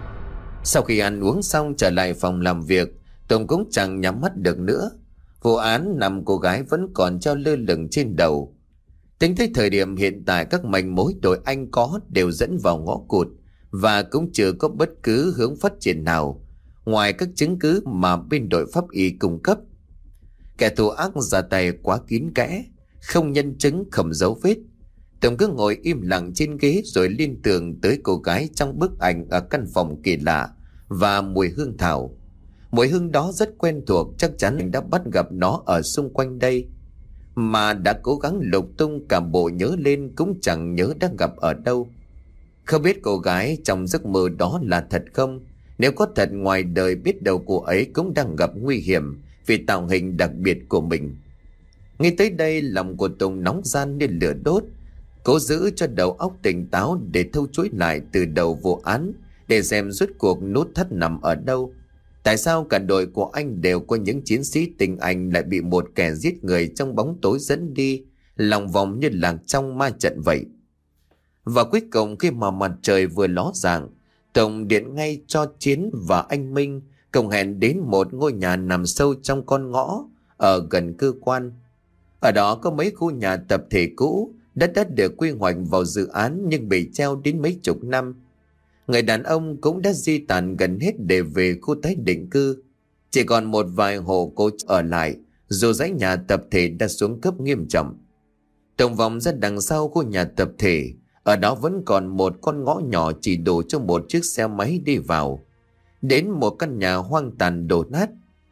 Sau khi ăn uống xong trở lại phòng làm việc, Tùng cũng chẳng nhắm mắt được nữa. Vụ án nằm cô gái vẫn còn treo lơ lửng trên đầu. Tính tới thời điểm hiện tại, các manh mối đội anh có đều dẫn vào ngõ cụt, và cũng chưa có bất cứ hướng phát triển nào ngoài các chứng cứ mà bên đội pháp y cung cấp. Kẻ thù ác ra tay quá kín kẽ, không nhân chứng, không dấu vết. Tùng cứ ngồi im lặng trên ghế rồi liên tưởng tới cô gái trong bức ảnh ở căn phòng kỳ lạ và mùi hương thảo. Mùi hương đó rất quen thuộc, chắc chắn anh đã bắt gặp nó ở xung quanh đây. Mà đã cố gắng lục tung cả bộ nhớ lên cũng chẳng nhớ đã gặp ở đâu. Không biết cô gái trong giấc mơ đó là thật không? Nếu có thật, ngoài đời biết đâu cô ấy cũng đang gặp nguy hiểm vì tạo hình đặc biệt của mình. Ngay tới đây lòng của Tùng nóng gian như lửa đốt, cố giữ cho đầu óc tỉnh táo để thâu chuối lại từ đầu vụ án, để xem rốt cuộc nút thắt nằm ở đâu. Tại sao cả đội của anh đều có những chiến sĩ tình anh lại bị một kẻ giết người trong bóng tối dẫn đi, lòng vòng như lạc trong ma trận vậy. Và cuối cùng khi mà mặt trời vừa ló dạng, Tùng điện ngay cho Chiến và anh Minh cùng hẹn đến một ngôi nhà nằm sâu trong con ngõ ở gần cơ quan. Ở đó có mấy khu nhà tập thể cũ, đất đất được quy hoạch vào dự án nhưng bị treo đến mấy chục năm. Người đàn ông cũng đã di tản gần hết để về khu tái định cư. Chỉ còn một vài hộ cố ở lại, dù dãy nhà tập thể đã xuống cấp nghiêm trọng. Tùng vòng ra đằng sau khu nhà tập thể, ở đó vẫn còn một con ngõ nhỏ chỉ đủ cho một chiếc xe máy đi vào. Đến một căn nhà hoang tàn đổ nát.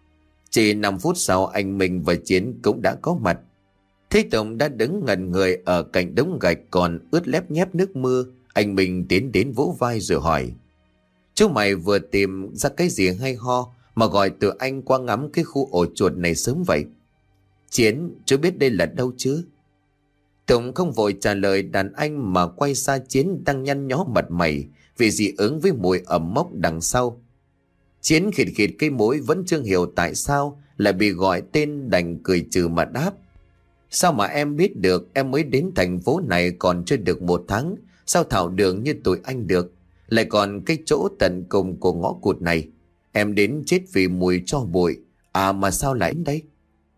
Chỉ năm phút sau anh Minh và Chiến cũng đã có mặt. Thấy Tùng đã đứng ngẩn người ở cạnh đống gạch còn ướt lép nhép nước mưa, anh Minh tiến đến vỗ vai rồi hỏi: "Chú mày vừa tìm ra cái gì hay ho mà gọi tụi anh qua ngắm cái khu ổ chuột này sớm vậy?" "Chiến, chú biết đây là đâu chứ?" Tùng không vội trả lời đàn anh mà quay xa Chiến đang nhăn nhó mặt mày vì dị ứng với mùi ẩm mốc đằng sau. Chiến khịt khịt cái mũi, vẫn chưa hiểu tại sao lại bị gọi tên, đành cười trừ mà đáp: "Sao mà em biết được, em mới đến thành phố này còn chưa được một tháng, sao thạo đường như tụi anh được, lại còn cái chỗ tận cùng của ngõ cụt này. Em đến chết vì mùi tro bụi, à mà sao lại đến đây?"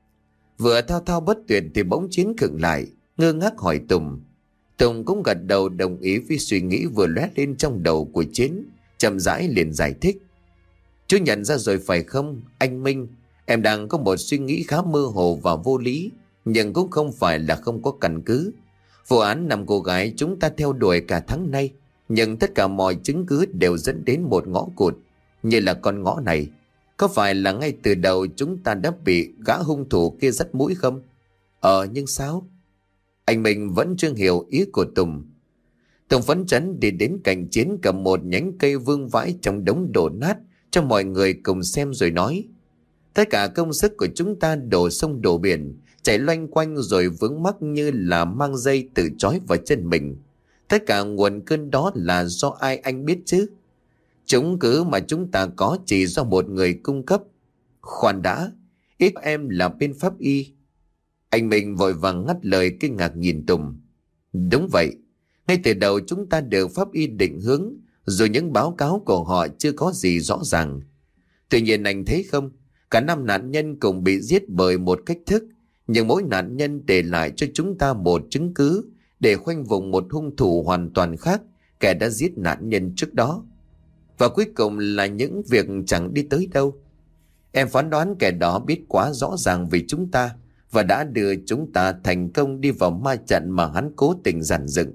Vừa thao thao bất tuyệt thì bỗng Chiến khựng lại, ngơ ngác hỏi Tùng. Tùng cũng gật đầu đồng ý với suy nghĩ vừa lóe lên trong đầu của Chiến, chậm rãi liền giải thích: "Chú nhận ra rồi phải không, anh Minh? Em đang có một suy nghĩ khá mơ hồ và vô lý, nhưng cũng không phải là không có căn cứ. Vụ án năm cô gái chúng ta theo đuổi cả tháng nay, nhưng tất cả mọi chứng cứ đều dẫn đến một ngõ cụt, như là con ngõ này. Có phải là ngay từ đầu chúng ta đã bị gã hung thủ kia dắt mũi không?" "Ờ nhưng sao?" Anh Minh vẫn chưa hiểu ý của Tùng. Tùng phấn chấn đi đến cạnh Chiến, cầm một nhánh cây vương vãi trong đống đổ nát cho mọi người cùng xem rồi nói: "Tất cả công sức của chúng ta đổ sông đổ biển, chạy loanh quanh rồi vướng mắc như là mang dây tự trói vào chân mình. Tất cả nguồn cơn đó là do ai anh biết chứ? Chứng cứ mà chúng ta có chỉ do một người cung cấp." "Khoan đã, ý của em là bên pháp y?" Anh Minh vội vàng ngắt lời, kinh ngạc nhìn Tùng. "Đúng vậy, ngay từ đầu chúng ta được pháp y định hướng, rồi những báo cáo của họ chưa có gì rõ ràng. Tuy nhiên anh thấy không, cả năm nạn nhân cùng bị giết bởi một cách thức, nhưng mỗi nạn nhân để lại cho chúng ta một chứng cứ để khoanh vùng một hung thủ hoàn toàn khác, kẻ đã giết nạn nhân trước đó. Và cuối cùng là những việc chẳng đi tới đâu. Em phán đoán kẻ đó biết quá rõ ràng về chúng ta và đã đưa chúng ta thành công đi vào ma trận mà hắn cố tình dàn dựng."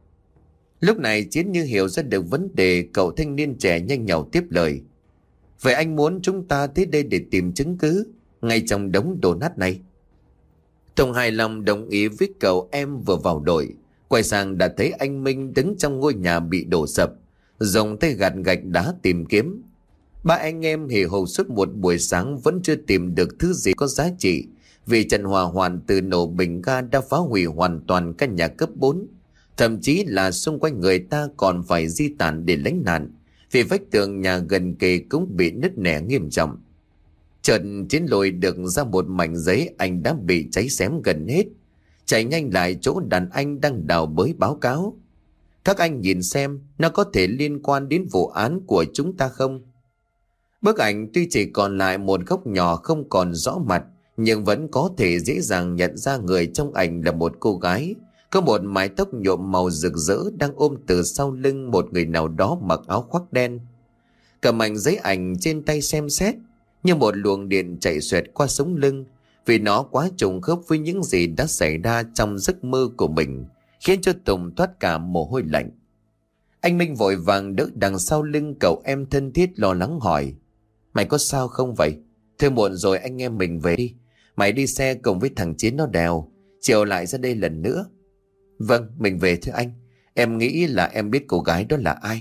Lúc này Chiến như hiểu ra được vấn đề, cậu thanh niên trẻ nhanh nhảu tiếp lời: "Vậy anh muốn chúng ta tới đây để tìm chứng cứ ngay trong đống đổ nát này?" Tùng hài lòng đồng ý với cậu em vừa vào đội, quay sang đã thấy anh Minh đứng trong ngôi nhà bị đổ sập, dùng tay gạt gạch đá tìm kiếm. Ba anh em hì hục suốt một buổi sáng vẫn chưa tìm được thứ gì có giá trị, vì trận hỏa hoạn từ nổ bình ga đã phá hủy hoàn toàn căn nhà cấp bốn. Thậm chí là xung quanh người ta còn phải di tản để lánh nạn, vì vách tường nhà gần kề cũng bị nứt nẻ nghiêm trọng. Chợt Chiến lôi được ra một mảnh giấy anh đã bị cháy xém gần hết, chạy nhanh lại chỗ đàn anh đang đào bới báo cáo: "Các anh nhìn xem, nó có thể liên quan đến vụ án của chúng ta không?" Bức ảnh tuy chỉ còn lại một góc nhỏ không còn rõ mặt, nhưng vẫn có thể dễ dàng nhận ra người trong ảnh là một cô gái, có một mái tóc nhuộm màu rực rỡ, đang ôm từ sau lưng một người nào đó mặc áo khoác đen. Cầm mảnh giấy ảnh trên tay xem xét, như một luồng điện chạy xoẹt qua sống lưng, vì nó quá trùng khớp với những gì đã xảy ra trong giấc mơ của mình, khiến cho Tùng toát cả mồ hôi lạnh. Anh Minh vội vàng đỡ đằng sau lưng cậu em thân thiết, lo lắng hỏi: Mày có sao không vậy? Thôi muộn rồi, anh em mình về đi. Mày đi xe cùng với thằng Chiến nó đèo, chiều lại ra đây lần nữa. Vâng, mình về thưa anh. Em nghĩ là em biết cô gái đó là ai.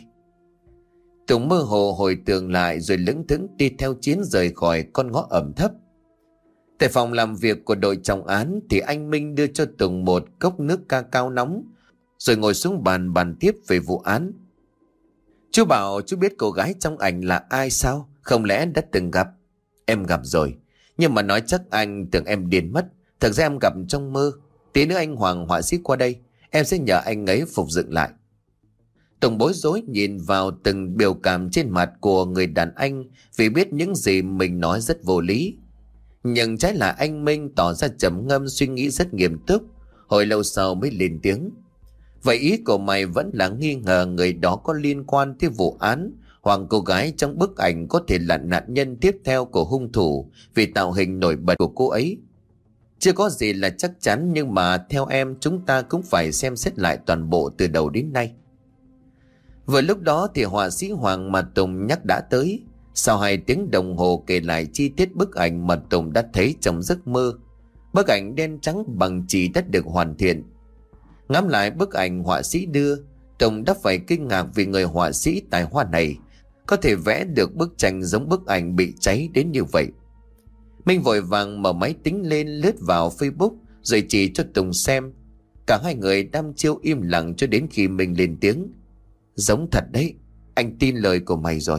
Tùng mơ hồ hồi tưởng lại rồi lững thững đi theo Chiến rời khỏi con ngõ ẩm thấp. Tại phòng làm việc của đội trọng án thì anh Minh đưa cho Tùng một cốc nước ca cao nóng, rồi ngồi xuống bàn bàn tiếp về vụ án. Chú bảo chú biết cô gái trong ảnh là ai sao? Không lẽ đã từng gặp? Em gặp rồi, nhưng mà nói chắc anh tưởng em điên mất. Thật ra em gặp trong mơ. Tí nữa anh Hoàng họa sĩ qua đây, em sẽ nhờ anh ấy phục dựng lại. Tùng bối rối nhìn vào từng biểu cảm trên mặt của người đàn anh, vì biết những gì mình nói rất vô lý. Nhưng trái lại anh Minh tỏ ra trầm ngâm, suy nghĩ rất nghiêm túc. Hồi lâu sau mới lên tiếng: Vậy ý của mày vẫn là nghi ngờ người đó có liên quan tới vụ án, hoặc cô gái trong bức ảnh có thể là nạn nhân tiếp theo của hung thủ vì tạo hình nổi bật của cô ấy. Chưa có gì là chắc chắn, nhưng mà theo em chúng ta cũng phải xem xét lại toàn bộ từ đầu đến nay. Vừa lúc đó thì họa sĩ Hoàng mà Tùng nhắc đã tới. Sau hai tiếng đồng hồ kể lại chi tiết bức ảnh mà Tùng đã thấy trong giấc mơ. Bức ảnh đen trắng bằng chì đã được hoàn thiện. Ngắm lại bức ảnh họa sĩ đưa, Tùng đã phải kinh ngạc vì người họa sĩ tài hoa này có thể vẽ được bức tranh giống bức ảnh bị cháy đến như vậy. Minh vội vàng mở máy tính lên, lướt vào Facebook rồi chỉ cho Tùng xem. Cả hai người đăm chiêu im lặng cho đến khi Minh lên tiếng: Giống thật đấy, anh tin lời của mày rồi.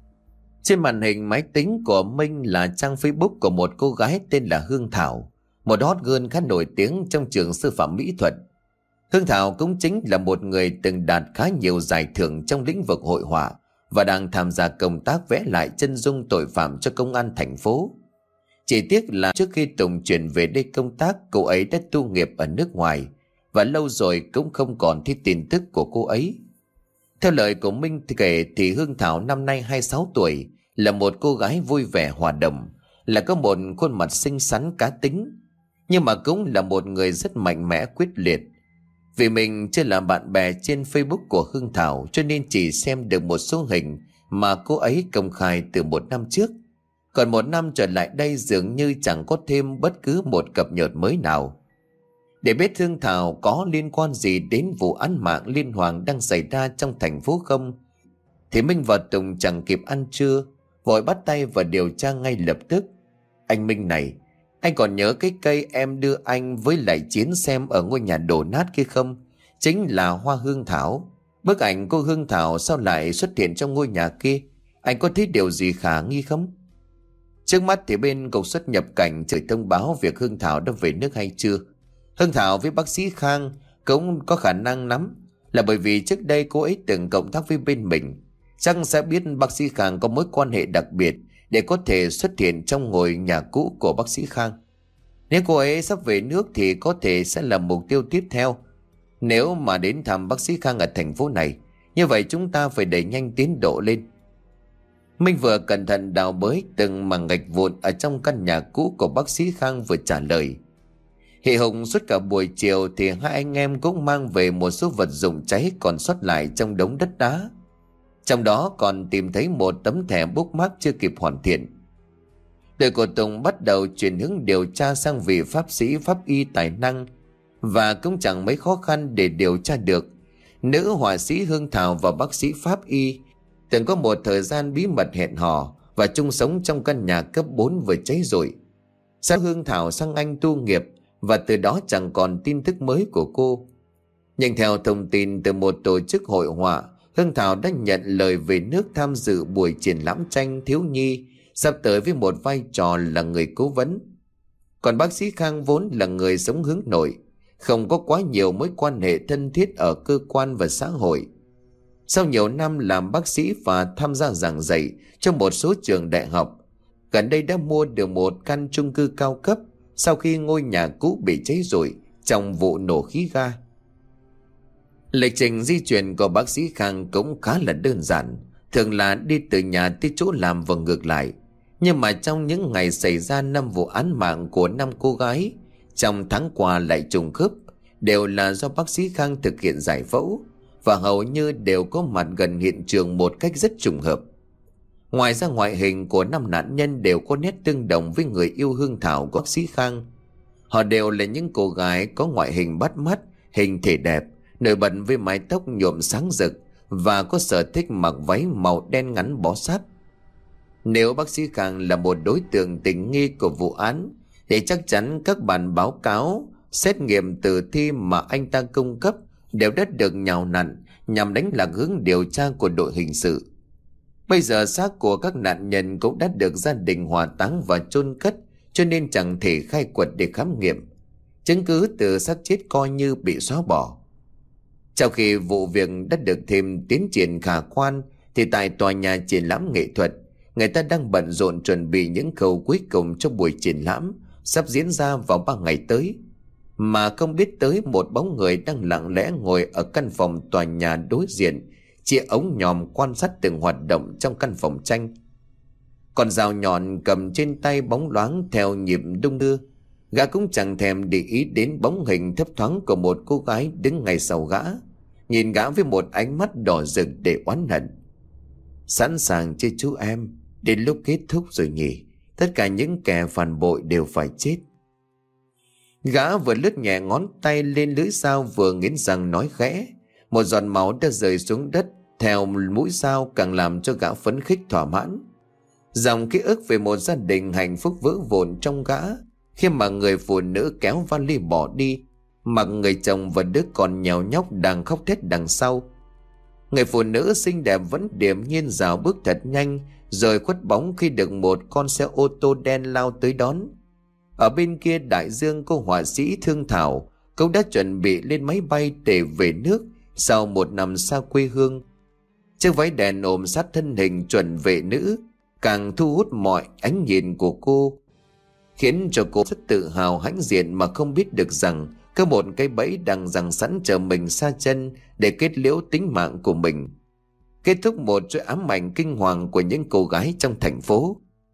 Trên màn hình máy tính của Minh là trang Facebook của một cô gái tên là Hương Thảo, một hot girl khá nổi tiếng trong trường sư phạm mỹ thuật. Hương Thảo cũng chính là một người từng đạt khá nhiều giải thưởng trong lĩnh vực hội họa và đang tham gia công tác vẽ lại chân dung tội phạm cho công an thành phố. Chỉ tiếc là trước khi Tùng chuyển về đây công tác, cô ấy đã tu nghiệp ở nước ngoài và lâu rồi cũng không còn thấy tin tức của cô ấy. Theo lời của Minh kể thì Hương Thảo năm nay hai mươi sáu tuổi, là một cô gái vui vẻ hòa đồng, là có một khuôn mặt xinh xắn cá tính, nhưng mà cũng là một người rất mạnh mẽ quyết liệt. Vì mình chưa làm bạn bè trên Facebook của Hương Thảo cho nên chỉ xem được một số hình mà cô ấy công khai từ một năm trước. Còn một năm trở lại đây dường như chẳng có thêm bất cứ một cập nhật mới nào. Để biết Hương Thảo có liên quan gì đến vụ án mạng liên hoàn đang xảy ra trong thành phố không, thì Minh và Tùng chẳng kịp ăn trưa, vội bắt tay vào điều tra ngay lập tức. Anh Minh này, anh còn nhớ cái cây em đưa anh với lại Chiến xem ở ngôi nhà đổ nát kia không? Chính là hoa hương thảo. Bức ảnh cô Hương Thảo sao lại xuất hiện trong ngôi nhà kia? Anh có thấy điều gì khả nghi không? Trước mắt thì bên cục xuất nhập cảnh chỉ thông báo việc Hương Thảo đã về nước hay chưa. Hương Thảo với bác sĩ Khang cũng có khả năng lắm, là bởi vì trước đây cô ấy từng cộng tác với bên mình. Chắc sẽ biết bác sĩ Khang có mối quan hệ đặc biệt để có thể xuất hiện trong ngôi nhà cũ của bác sĩ Khang. Nếu cô ấy sắp về nước thì có thể sẽ là mục tiêu tiếp theo. Nếu mà đến thăm bác sĩ Khang ở thành phố này, như vậy chúng ta phải đẩy nhanh tiến độ lên. Minh vừa cẩn thận đào bới từng mảng gạch vụn ở trong căn nhà cũ của bác sĩ Khang vừa trả lời. Hì hùng suốt cả buổi chiều thì hai anh em cũng mang về một số vật dụng cháy còn sót lại trong đống đất đá. Trong đó còn tìm thấy một tấm thẻ bookmark chưa kịp hoàn thiện. Đội của Tùng bắt đầu chuyển hướng điều tra sang vị pháp sĩ pháp y tài năng, và cũng chẳng mấy khó khăn để điều tra được. Nữ họa sĩ Hương Thảo và bác sĩ pháp y từng có một thời gian bí mật hẹn hò và chung sống trong căn nhà cấp bốn vừa cháy rụi. Sau Hương Thảo sang Anh tu nghiệp, và từ đó chẳng còn tin tức mới của cô. Nhưng theo thông tin từ một tổ chức hội họa, Hương Thảo đã nhận lời về nước tham dự buổi triển lãm tranh thiếu nhi sắp tới với một vai trò là người cố vấn. Còn bác sĩ Khang vốn là người sống hướng nội, không có quá nhiều mối quan hệ thân thiết ở cơ quan và xã hội. Sau nhiều năm làm bác sĩ và tham gia giảng dạy trong một số trường đại học, gần đây đã mua được một căn chung cư cao cấp sau khi ngôi nhà cũ bị cháy rụi trong vụ nổ khí ga. Lịch trình di chuyển của bác sĩ Khang cũng khá là đơn giản, thường là đi từ nhà tới chỗ làm và ngược lại. Nhưng mà trong những ngày xảy ra năm vụ án mạng của năm cô gái trong tháng qua lại trùng khớp, đều là do bác sĩ Khang thực hiện giải phẫu và hầu như đều có mặt gần hiện trường một cách rất trùng hợp. Ngoài ra ngoại hình của năm nạn nhân đều có nét tương đồng với người yêu Hương Thảo của bác sĩ Khang. Họ đều là những cô gái có ngoại hình bắt mắt, hình thể đẹp, nổi bật với mái tóc nhuộm sáng rực và có sở thích mặc váy màu đen ngắn bó sát. Nếu bác sĩ Khang là một đối tượng tình nghi của vụ án thì chắc chắn các bản báo cáo, xét nghiệm tử thi mà anh ta cung cấp đều đã được nhào nặn nhằm đánh lạc hướng điều tra của đội hình sự. Bây giờ xác của các nạn nhân cũng đã được gia đình hỏa táng và chôn cất, cho nên chẳng thể khai quật để khám nghiệm. Chứng cứ từ xác chết coi như bị xóa bỏ. Sau khi vụ việc đã được thêm tiến triển khả quan thì tại tòa nhà triển lãm nghệ thuật, người ta đang bận rộn chuẩn bị những khâu cuối cùng cho buổi triển lãm sắp diễn ra vào ba ngày tới. Mà không biết tới một bóng người đang lặng lẽ ngồi ở căn phòng tòa nhà đối diện, chia ống nhòm quan sát từng hoạt động trong căn phòng tranh. Con dao nhọn cầm trên tay bóng loáng theo nhịp đung đưa. Gã cũng chẳng thèm để ý đến bóng hình thấp thoáng của một cô gái đứng ngay sau gã, nhìn gã với một ánh mắt đỏ rực để oán hận. Sẵn sàng chưa chú em? Đến lúc kết thúc rồi nhỉ? Tất cả những kẻ phản bội đều phải chết. Gã vừa lướt nhẹ ngón tay lên lưỡi dao vừa nghiến răng nói khẽ. Một giọt máu đã rơi xuống đất theo mũi dao càng làm cho gã phấn khích thỏa mãn. Dòng ký ức về một gia đình hạnh phúc vỡ vụn trong gã khi mà người phụ nữ kéo vali bỏ đi, mặc người chồng và đứa con nhèo nhóc đang khóc thét đằng sau. Người phụ nữ xinh đẹp vẫn điềm nhiên rào bước thật nhanh rồi khuất bóng khi được một con xe ô tô đen lao tới đón. Ở bên kia đại dương, cô họa sĩ Thương Thảo cũng đã chuẩn bị lên máy bay để về nước sau một năm xa quê hương. Chiếc váy đèn ôm sát thân hình chuẩn vệ nữ càng thu hút mọi ánh nhìn của cô, khiến cho cô rất tự hào hãnh diện mà không biết được rằng có một cái bẫy đang giằng sẵn chờ mình xa chân để kết liễu tính mạng của mình, kết thúc một chuỗi ám ảnh kinh hoàng của những cô gái trong thành phố.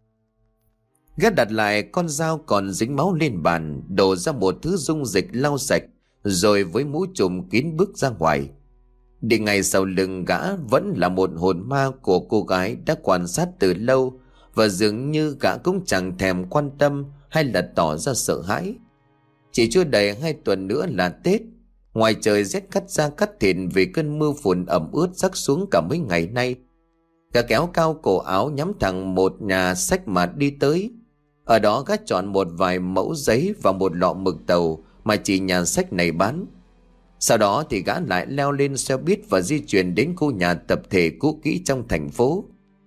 Gã đặt lại con dao còn dính máu lên bàn, đổ ra một thứ dung dịch lau sạch, rồi với mũ trùm kín bước ra ngoài. Đi ngay sau lưng gã vẫn là một hồn ma của cô gái đã quan sát từ lâu, và dường như gã cũng chẳng thèm quan tâm hay là tỏ ra sợ hãi. Chỉ chưa đầy hai tuần nữa là Tết. Ngoài trời rét cắt da cắt thịt vì cơn mưa phùn ẩm ướt rắc xuống cả mấy ngày nay. Gã kéo cao cổ áo nhắm thẳng một nhà sách mà đi tới. Ở đó gã chọn một vài mẫu giấy và một lọ mực tàu mà chỉ nhà sách này bán. Sau đó thì gã lại leo lên xe buýt và di chuyển đến khu nhà tập thể cũ kỹ trong thành phố.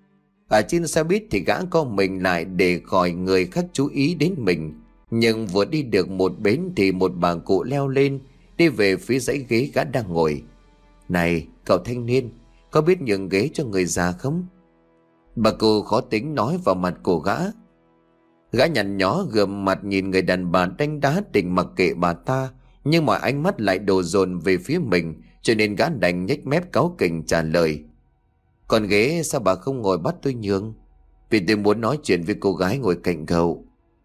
Ở trên xe buýt thì gã co mình lại để khỏi người khác chú ý đến mình. Nhưng vừa đi được một bến thì một bà cụ leo lên, đi về phía dãy ghế gã đang ngồi. "Này, cậu thanh niên, có biết nhường ghế cho người già không?" Bà cụ khó tính nói vào mặt của gã. Gã nhăn nhó gườm mặt nhìn người đàn bà đánh đá định mặc kệ bà ta, nhưng mọi ánh mắt lại đổ dồn về phía mình, cho nên gã đành nhếch mép cáu kỉnh trả lời. "Còn ghế sao bà không ngồi bắt tôi nhường? Vì tôi muốn nói chuyện với cô gái ngồi cạnh cậu."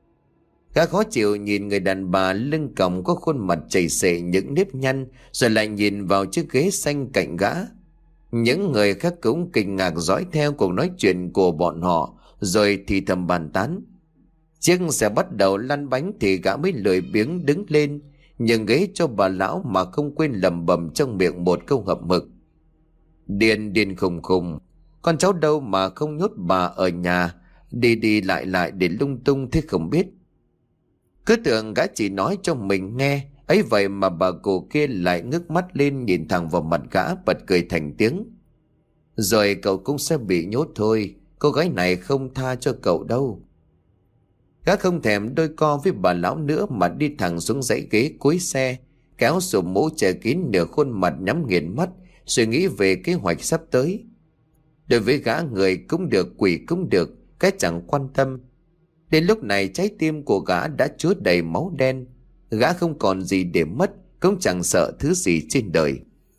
Gã khó chịu nhìn người đàn bà lưng còng có khuôn mặt chảy xệ những nếp nhăn, rồi lại nhìn vào chiếc ghế xanh cạnh gã. Những người khác cũng kinh ngạc dõi theo cuộc nói chuyện của bọn họ, rồi thì thầm bàn tán. Chiếc xe bắt đầu lăn bánh thì gã mới lười biếng đứng lên, nhường ghế cho bà lão mà không quên lẩm bẩm trong miệng một câu hậm hực. Điên điên khùng khùng, con cháu đâu mà không nhốt bà ở nhà, đi đi lại lại để lung tung thế không biết. Cứ tưởng gã chỉ nói cho mình nghe, ấy vậy mà bà cụ kia lại ngước mắt lên nhìn thẳng vào mặt gã, bật cười thành tiếng. "Rồi cậu cũng sẽ bị nhốt thôi, cô gái này không tha cho cậu đâu." Gã không thèm đôi co với bà lão nữa mà đi thẳng xuống dãy ghế cuối xe, kéo sụp mũ che kín nửa khuôn mặt, nhắm nghiền mắt, suy nghĩ về kế hoạch sắp tới. Đối với gã, người cũng được quỷ cũng được, cái chẳng quan tâm. Đến lúc này trái tim của gã đã chứa đầy máu đen. Gã không còn gì để mất, cũng chẳng sợ thứ gì trên đời.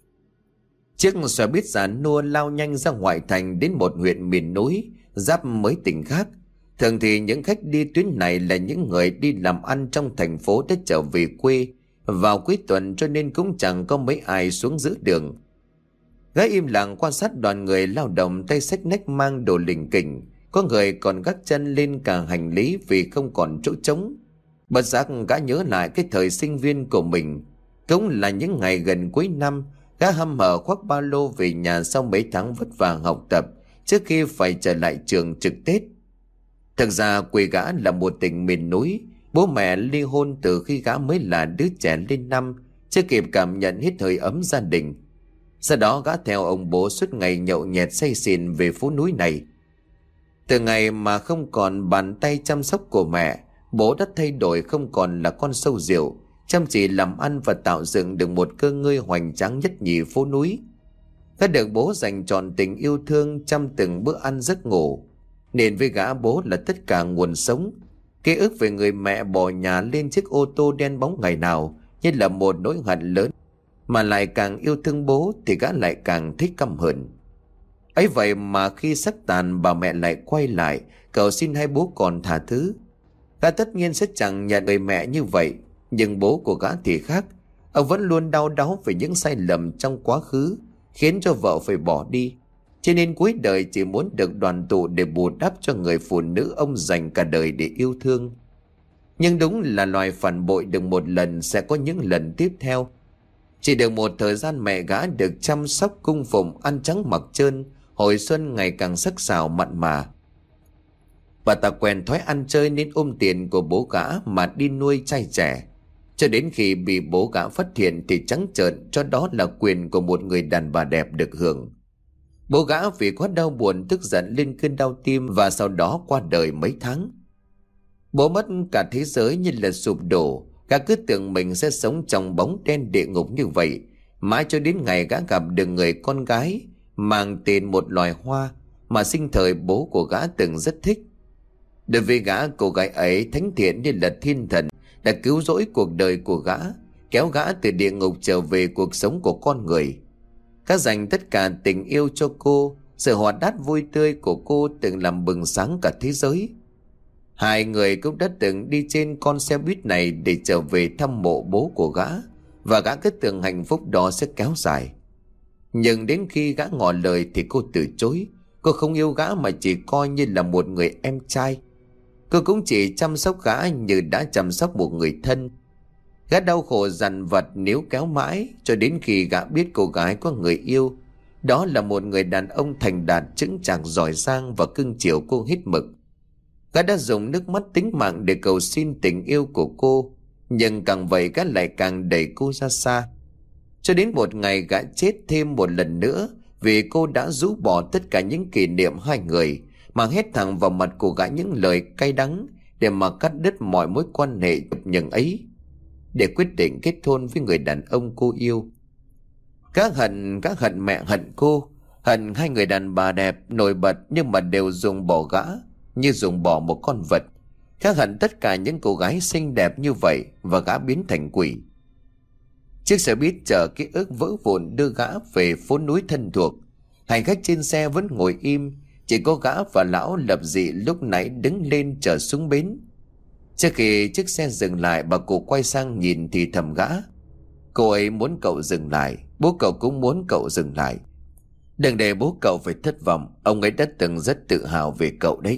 Chiếc xe buýt già nua lao nhanh ra ngoại thành đến một huyện miền núi giáp mới tỉnh khác. Thường thì những khách đi tuyến này là những người đi làm ăn trong thành phố đã trở về quê, Vào cuối tuần cho nên cũng chẳng có mấy ai xuống giữ đường. Gã im lặng quan sát đoàn người lao động tay xách nách mang đồ lỉnh kỉnh. Có người còn gác chân lên cả hành lý vì không còn chỗ trống. Bất giác gã nhớ lại cái thời sinh viên của mình. Cũng là những ngày gần cuối năm, gã hăm hở khoác ba lô về nhà sau mấy tháng vất vả học tập trước khi phải trở lại trường trực Tết. Thực ra quê gã là một tỉnh miền núi. Bố mẹ ly hôn từ khi gã mới là đứa trẻ lên năm, chưa kịp cảm nhận hít hơi ấm gia đình. Sau đó gã theo ông bố suốt ngày nhậu nhẹt say xỉn về phố núi này. Từ ngày mà không còn bàn tay chăm sóc của mẹ, bố đã thay đổi không còn là con sâu rượu, chăm chỉ làm ăn và tạo dựng được một cơ ngơi hoành tráng nhất nhì phố núi. Gã được bố dành trọn tình yêu thương trong từng bữa ăn giấc ngủ, nên với gã bố là tất cả nguồn sống. Ký ức về người mẹ bỏ nhà lên chiếc ô tô đen bóng ngày nào như là một nỗi hận lớn, mà lại càng yêu thương bố thì gã lại càng thích căm hờn. Ấy vậy mà khi sắp tàn, bà mẹ lại quay lại cầu xin hai bố con tha thứ. Gã tất nhiên sẽ chẳng nhận người mẹ như vậy, nhưng bố của gã thì khác. Ông vẫn luôn đau đáu về những sai lầm trong quá khứ khiến cho vợ phải bỏ đi, cho nên cuối đời chỉ muốn được đoàn tụ để bù đắp cho người phụ nữ ông dành cả đời để yêu thương. Nhưng đúng là loài phản bội được một lần sẽ có những lần tiếp theo. Chỉ được một thời gian mẹ gã được chăm sóc cung phụng, ăn trắng mặc trơn, hồi xuân ngày càng sắc sảo mặn mà. Bà ta quen thói ăn chơi nên ôm tiền của bố gã mà đi nuôi trai trẻ. Cho đến khi bị bố gã phát hiện thì trắng trợn cho đó là quyền của một người đàn bà đẹp được hưởng. Bố gã vì quá đau buồn tức giận lên cơn đau tim và sau đó qua đời mấy tháng. Bố mất, cả thế giới như là sụp đổ. Gã cứ tưởng mình sẽ sống trong bóng đen địa ngục như vậy, mãi cho đến ngày gã gặp được người con gái mang tên một loài hoa mà sinh thời bố của gã từng rất thích. Đối với gã, cô gái ấy thánh thiện như là thiên thần, đã cứu rỗi cuộc đời của gã, kéo gã từ địa ngục trở về cuộc sống của con người. Gã dành tất cả tình yêu cho cô, sự hoạt bát vui tươi của cô từng làm bừng sáng cả thế giới. Hai người cũng đã từng đi trên con xe buýt này để trở về thăm mộ bố của gã, và gã cứ tưởng hạnh phúc đó sẽ kéo dài. Nhưng đến khi gã ngỏ lời thì cô từ chối. Cô không yêu gã mà chỉ coi như là một người em trai. Cô cũng chỉ chăm sóc gã như đã chăm sóc một người thân. Gã đau khổ dằn vặt níu kéo mãi cho đến khi gã biết cô gái có người yêu. Đó là một người đàn ông thành đạt, chững chạc, giỏi giang và cưng chiều cô hết mực. Gã đã dùng nước mắt tính mạng để cầu xin tình yêu của cô, nhưng càng vậy gã lại càng đẩy cô ra xa. Cho đến một ngày gã chết thêm một lần nữa vì cô đã rũ bỏ tất cả những kỷ niệm hai người, mà hét thẳng vào mặt của gã những lời cay đắng để mà cắt đứt mọi mối quan hệ chập nhằng ấy, để quyết định kết hôn với người đàn ông cô yêu. Các hận, các hận mẹ, hận cô, hận hai người đàn bà đẹp nổi bật nhưng mà đều dùng bỏ gã như dùng bỏ một con vật. Các hận tất cả những cô gái xinh đẹp như vậy và gã biến thành quỷ. Chiếc xe buýt chở ký ức vỡ vụn đưa gã về phố núi thân thuộc. Hành khách trên xe vẫn ngồi im, chỉ có gã và lão lập dị lúc nãy đứng lên chở xuống bến. Trước khi chiếc xe dừng lại, bà cụ quay sang nhìn thì thầm gã: "Cô ấy muốn cậu dừng lại, bố cậu cũng muốn cậu dừng lại. Đừng để bố cậu phải thất vọng, ông ấy đã từng rất tự hào về cậu đấy."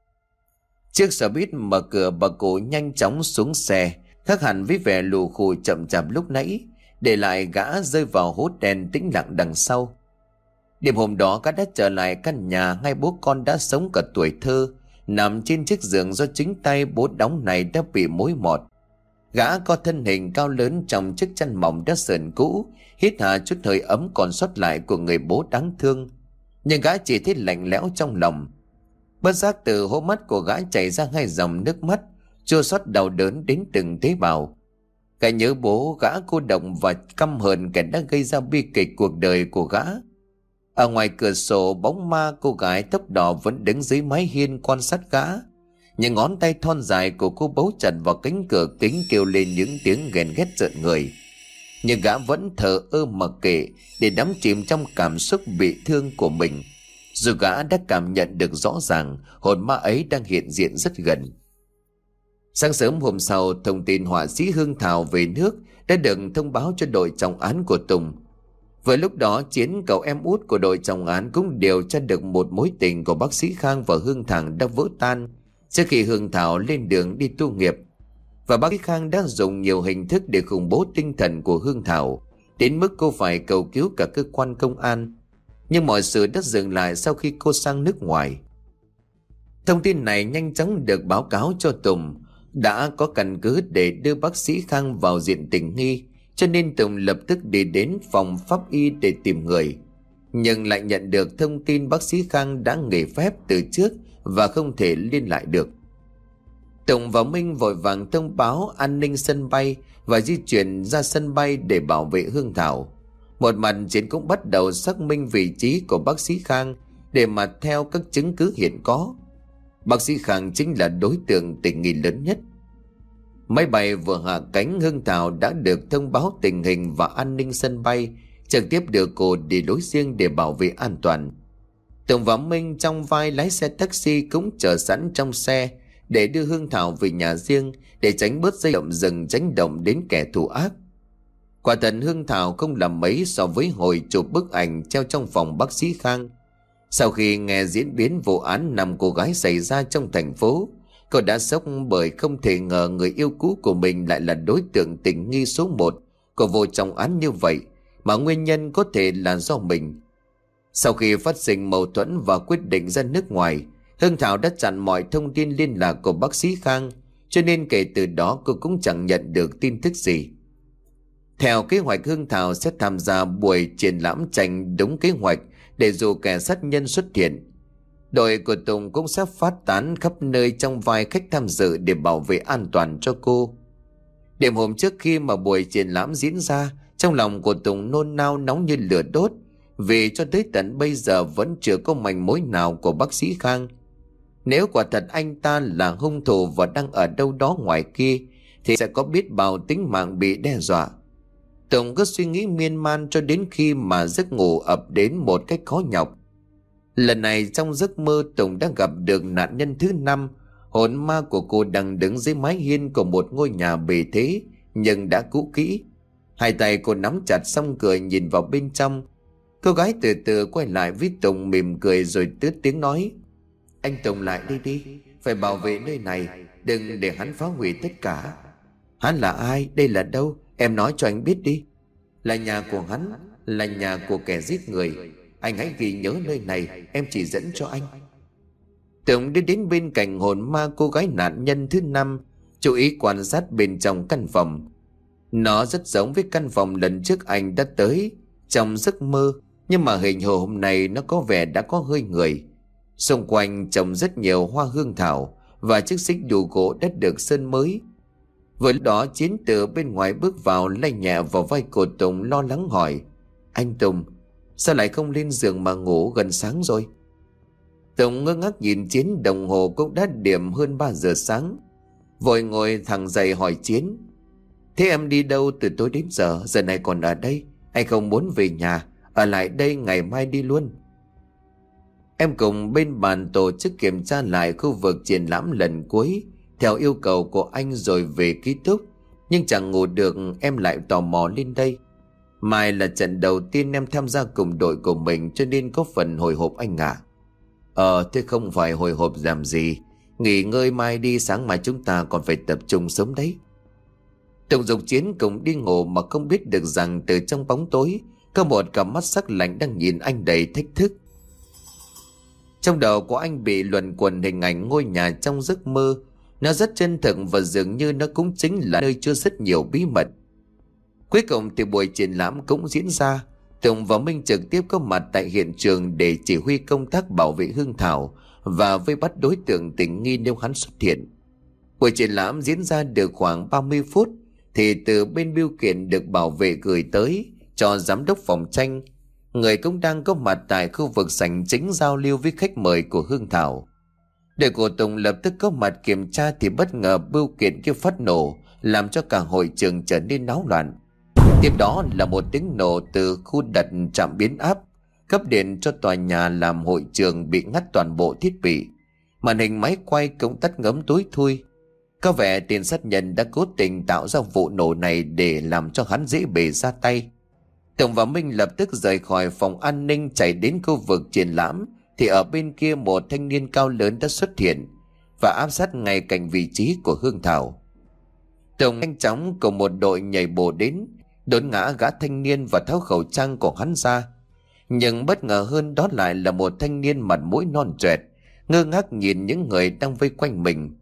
Chiếc xe buýt mở cửa, bà cụ nhanh chóng xuống xe, khác hẳn với vẻ lù khù chậm chạp lúc nãy, để lại gã rơi vào hố đen tĩnh lặng đằng sau. Đêm hôm đó gã đã trở lại căn nhà hai bố con đã sống cả tuổi thơ, nằm trên chiếc giường do chính tay bố đóng này đã bị mối mọt. Gã có thân hình cao lớn trong chiếc chăn mỏng đã sờn cũ, hít hà chút hơi ấm còn sót lại của người bố đáng thương, nhưng gã chỉ thấy lạnh lẽo trong lòng. Bất giác từ hốc mắt của gã chảy ra hai dòng nước mắt chua xót đau đớn đến từng tế bào. Gã nhớ bố, gã cô độc và căm hờn kẻ đã gây ra bi kịch cuộc đời của gã. Ở ngoài cửa sổ, bóng ma cô gái tóc đỏ vẫn đứng dưới mái hiên quan sát gã. Những ngón tay thon dài của cô bấu chặt vào cánh cửa kính kêu lên những tiếng ghen ghét rợn người. Nhưng gã vẫn thờ ơ mặc kệ để đắm chìm trong cảm xúc bị thương của mình, dù gã đã cảm nhận được rõ ràng hồn ma ấy đang hiện diện rất gần. Sáng sớm hôm sau, thông tin họa sĩ Hương Thảo về nước đã được thông báo cho đội trọng án của Tùng. Vừa lúc đó, Chiến, cậu em út của đội trọng án, cũng điều tra được một mối tình của bác sĩ Khang và Hương Thảo đã vỡ tan trước khi Hương Thảo lên đường đi tu nghiệp. Và bác sĩ Khang đã dùng nhiều hình thức để khủng bố tinh thần của Hương Thảo, đến mức cô phải cầu cứu cả cơ quan công an. Nhưng mọi sự đã dừng lại sau khi cô sang nước ngoài. Thông tin này nhanh chóng được báo cáo cho Tùng, đã có căn cứ để đưa bác sĩ Khang vào diện tình nghi, cho nên Tùng lập tức đi đến phòng pháp y để tìm người. Nhưng lại nhận được thông tin bác sĩ Khang đã nghỉ phép từ trước và không thể liên lạc được. Tùng và Minh vội vàng thông báo an ninh sân bay và di chuyển ra sân bay để bảo vệ Hương Thảo. Một mặt Chiến cũng bắt đầu xác minh vị trí của bác sĩ Khang để mà theo các chứng cứ hiện có. Bác sĩ Khang chính là đối tượng tình nghi lớn nhất. Máy bay vừa hạ cánh, Hương Thảo đã được thông báo tình hình và an ninh sân bay, trực tiếp đưa cô đi lối riêng để bảo vệ an toàn. Tùng và Minh trong vai lái xe taxi cũng chờ sẵn trong xe để đưa Hương Thảo về nhà riêng, để tránh bớt dây động rừng, tránh động đến kẻ thù ác. Quả thật Hương Thảo không làm mấy so với hồi chụp bức ảnh treo trong phòng bác sĩ Khang. Sau khi nghe diễn biến vụ án năm cô gái xảy ra trong thành phố, cô đã sốc bởi không thể ngờ người yêu cũ của mình lại là đối tượng tình nghi số một của vụ trọng án như vậy, mà nguyên nhân có thể là do mình. Sau khi phát sinh mâu thuẫn và quyết định ra nước ngoài, Hương Thảo đã chặn mọi thông tin liên lạc của bác sĩ Khang, cho nên kể từ đó cô cũng chẳng nhận được tin tức gì. Theo kế hoạch, Hương Thảo sẽ tham gia buổi triển lãm tranh đúng kế hoạch để dù kẻ sát nhân xuất hiện. Đội của Tùng cũng sẽ phát tán khắp nơi trong vai khách tham dự để bảo vệ an toàn cho cô. Đêm hôm trước khi mà buổi triển lãm diễn ra, trong lòng của Tùng nôn nao nóng như lửa đốt, vì cho tới tận bây giờ vẫn chưa có manh mối nào của bác sĩ Khang. Nếu quả thật anh ta là hung thủ và đang ở đâu đó ngoài kia, thì sẽ có biết bao tính mạng bị đe dọa. Tùng cứ suy nghĩ miên man cho đến khi mà giấc ngủ ập đến một cách khó nhọc. Lần này trong giấc mơ, Tùng đã gặp được nạn nhân thứ năm. Hồn ma của cô đang đứng dưới mái hiên của một ngôi nhà bề thế nhưng đã cũ kỹ. Hai tay cô nắm chặt song cửa nhìn vào bên trong. Cô gái từ từ quay lại với Tùng mỉm cười rồi tướt tiếng nói: "Anh Tùng lại đây đi, phải bảo vệ nơi này, đừng để hắn phá hủy tất cả." "Hắn là ai? Đây là đâu? Em nói cho anh biết đi." "Là nhà của hắn, là nhà của kẻ giết người. Anh hãy ghi nhớ nơi này, em chỉ dẫn cho anh." Tùng đi đến bên cạnh hồn ma cô gái nạn nhân thứ năm, chú ý quan sát bên trong căn phòng. Nó rất giống với căn phòng lần trước anh đã tới trong giấc mơ, nhưng mà hình hồ hôm nay nó có vẻ đã có hơi người. Xung quanh trồng rất nhiều hoa hương thảo và chiếc xích đu gỗ đã được sơn mới. Vừa lúc đó Chiến từ bên ngoài bước vào, lay nhẹ vào vai của Tùng, lo lắng hỏi: "Anh Tùng, sao lại không lên giường mà ngủ, gần sáng rồi?" Tùng ngơ ngác nhìn Chiến, đồng hồ cũng đã điểm hơn ba giờ sáng. Vội ngồi thẳng dậy hỏi Chiến: "Thế em đi đâu từ tối đến giờ, giờ này còn ở đây? Anh không muốn về nhà, ở lại đây ngày mai đi luôn." Em cùng bên bàn tổ chức kiểm tra lại khu vực triển lãm lần cuối theo yêu cầu của anh rồi về ký túc. Nhưng chẳng ngủ được, em lại tò mò lên đây. Mai là trận đầu tiên em tham gia cùng đội của mình, cho nên có phần hồi hộp anh ạ. Ờ thế không phải hồi hộp làm gì, nghỉ ngơi mai đi, sáng mai chúng ta còn phải tập trung sớm đấy. Tùng dục Chiến cùng đi ngủ mà không biết được rằng từ trong bóng tối có một cặp mắt sắc lạnh đang nhìn anh đầy thách thức. Trong đầu của anh bị luẩn quẩn hình ảnh ngôi nhà trong giấc mơ. Nó rất chân thực và dường như nó cũng chính là nơi chứa rất nhiều bí mật. Cuối cùng thì buổi triển lãm cũng diễn ra. Tùng và Minh trực tiếp có mặt tại hiện trường để chỉ huy công tác bảo vệ Hương Thảo và vây bắt đối tượng tình nghi nếu hắn xuất hiện. Buổi triển lãm diễn ra được khoảng ba mươi phút thì từ bên bưu kiện được bảo vệ gửi tới cho giám đốc phòng tranh, người cũng đang có mặt tại khu vực sảnh chính giao lưu với khách mời của Hương Thảo. Đội của Tùng lập tức có mặt kiểm tra thì bất ngờ bưu kiện kia phát nổ, làm cho cả hội trường trở nên náo loạn. Tiếp đó là một tiếng nổ từ khu đặt trạm biến áp, cấp điện cho tòa nhà làm hội trường bị ngắt toàn bộ thiết bị. Màn hình máy quay cũng tắt ngấm tối thui. Có vẻ tên sát nhân đã cố tình tạo ra vụ nổ này để làm cho hắn dễ bề ra tay. Tùng và Minh lập tức rời khỏi phòng an ninh chạy đến khu vực triển lãm, thì ở bên kia một thanh niên cao lớn đã xuất hiện và áp sát ngay cạnh vị trí của Hương Thảo. Tùng nhanh chóng cùng một đội nhảy bổ đến, đốn ngã gã thanh niên và tháo khẩu trang của hắn ra. Nhưng bất ngờ hơn đó lại là một thanh niên mặt mũi non choẹt, ngơ ngác nhìn những người đang vây quanh mình.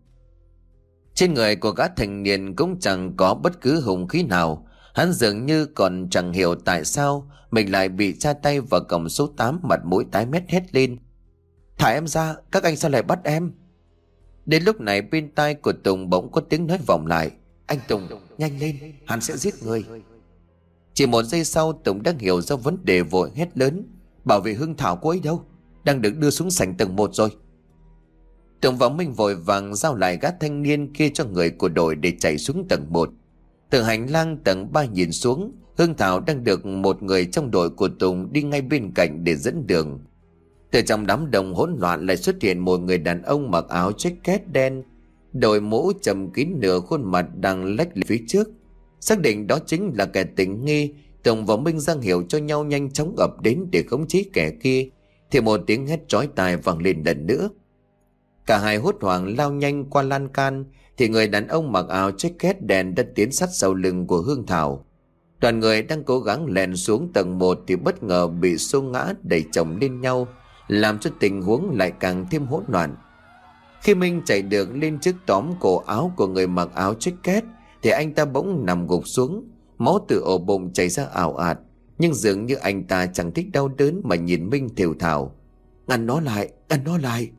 Trên người của gã thanh niên cũng chẳng có bất cứ hung khí nào. Hắn dường như còn chẳng hiểu tại sao mình lại bị tra tay vào cổng số tám, mặt mũi tái mét hét lên: "Thả em ra, các anh sao lại bắt em?" Đến lúc này bên tai của Tùng bỗng có tiếng nói vọng lại: "Anh Tùng, nhanh lên, hắn sẽ giết người." Chỉ một giây sau Tùng đã hiểu ra vấn đề, vội hét lớn: "Bảo vệ Hương Thảo cô ấy đâu? Đang được đưa xuống sảnh tầng một rồi." Tùng và Minh vội vàng giao lại gã thanh niên kia cho người của đội để chạy xuống tầng một. Từ hành lang tầng ba nhìn xuống, Hương Thảo đang được một người trong đội của Tùng đi ngay bên cạnh để dẫn đường. Từ trong đám đông hỗn loạn lại xuất hiện một người đàn ông mặc áo jacket đen, đội mũ trùm kín nửa khuôn mặt đang lách lên phía trước. Xác định đó chính là kẻ tình nghi, Tùng và Minh ra hiệu cho nhau nhanh chóng ập đến để khống chế kẻ kia, thì một tiếng hét chói tai vang lên lần nữa. Cả hai hốt hoảng lao nhanh qua lan can, thì người đàn ông mặc áo jacket đen đã tiến sát sau lưng của Hương Thảo. Đoàn người đang cố gắng lèn xuống tầng một thì bất ngờ bị xô ngã đẩy chồng lên nhau, làm cho tình huống lại càng thêm hỗn loạn. Khi Minh chạy được lên trước tóm cổ áo của người mặc áo jacket thì anh ta bỗng nằm gục xuống, máu từ ổ bụng chảy ra ào ạt, nhưng dường như anh ta chẳng thích đau đớn mà nhìn Minh thều thào: "Ngăn nó lại, ngăn nó lại."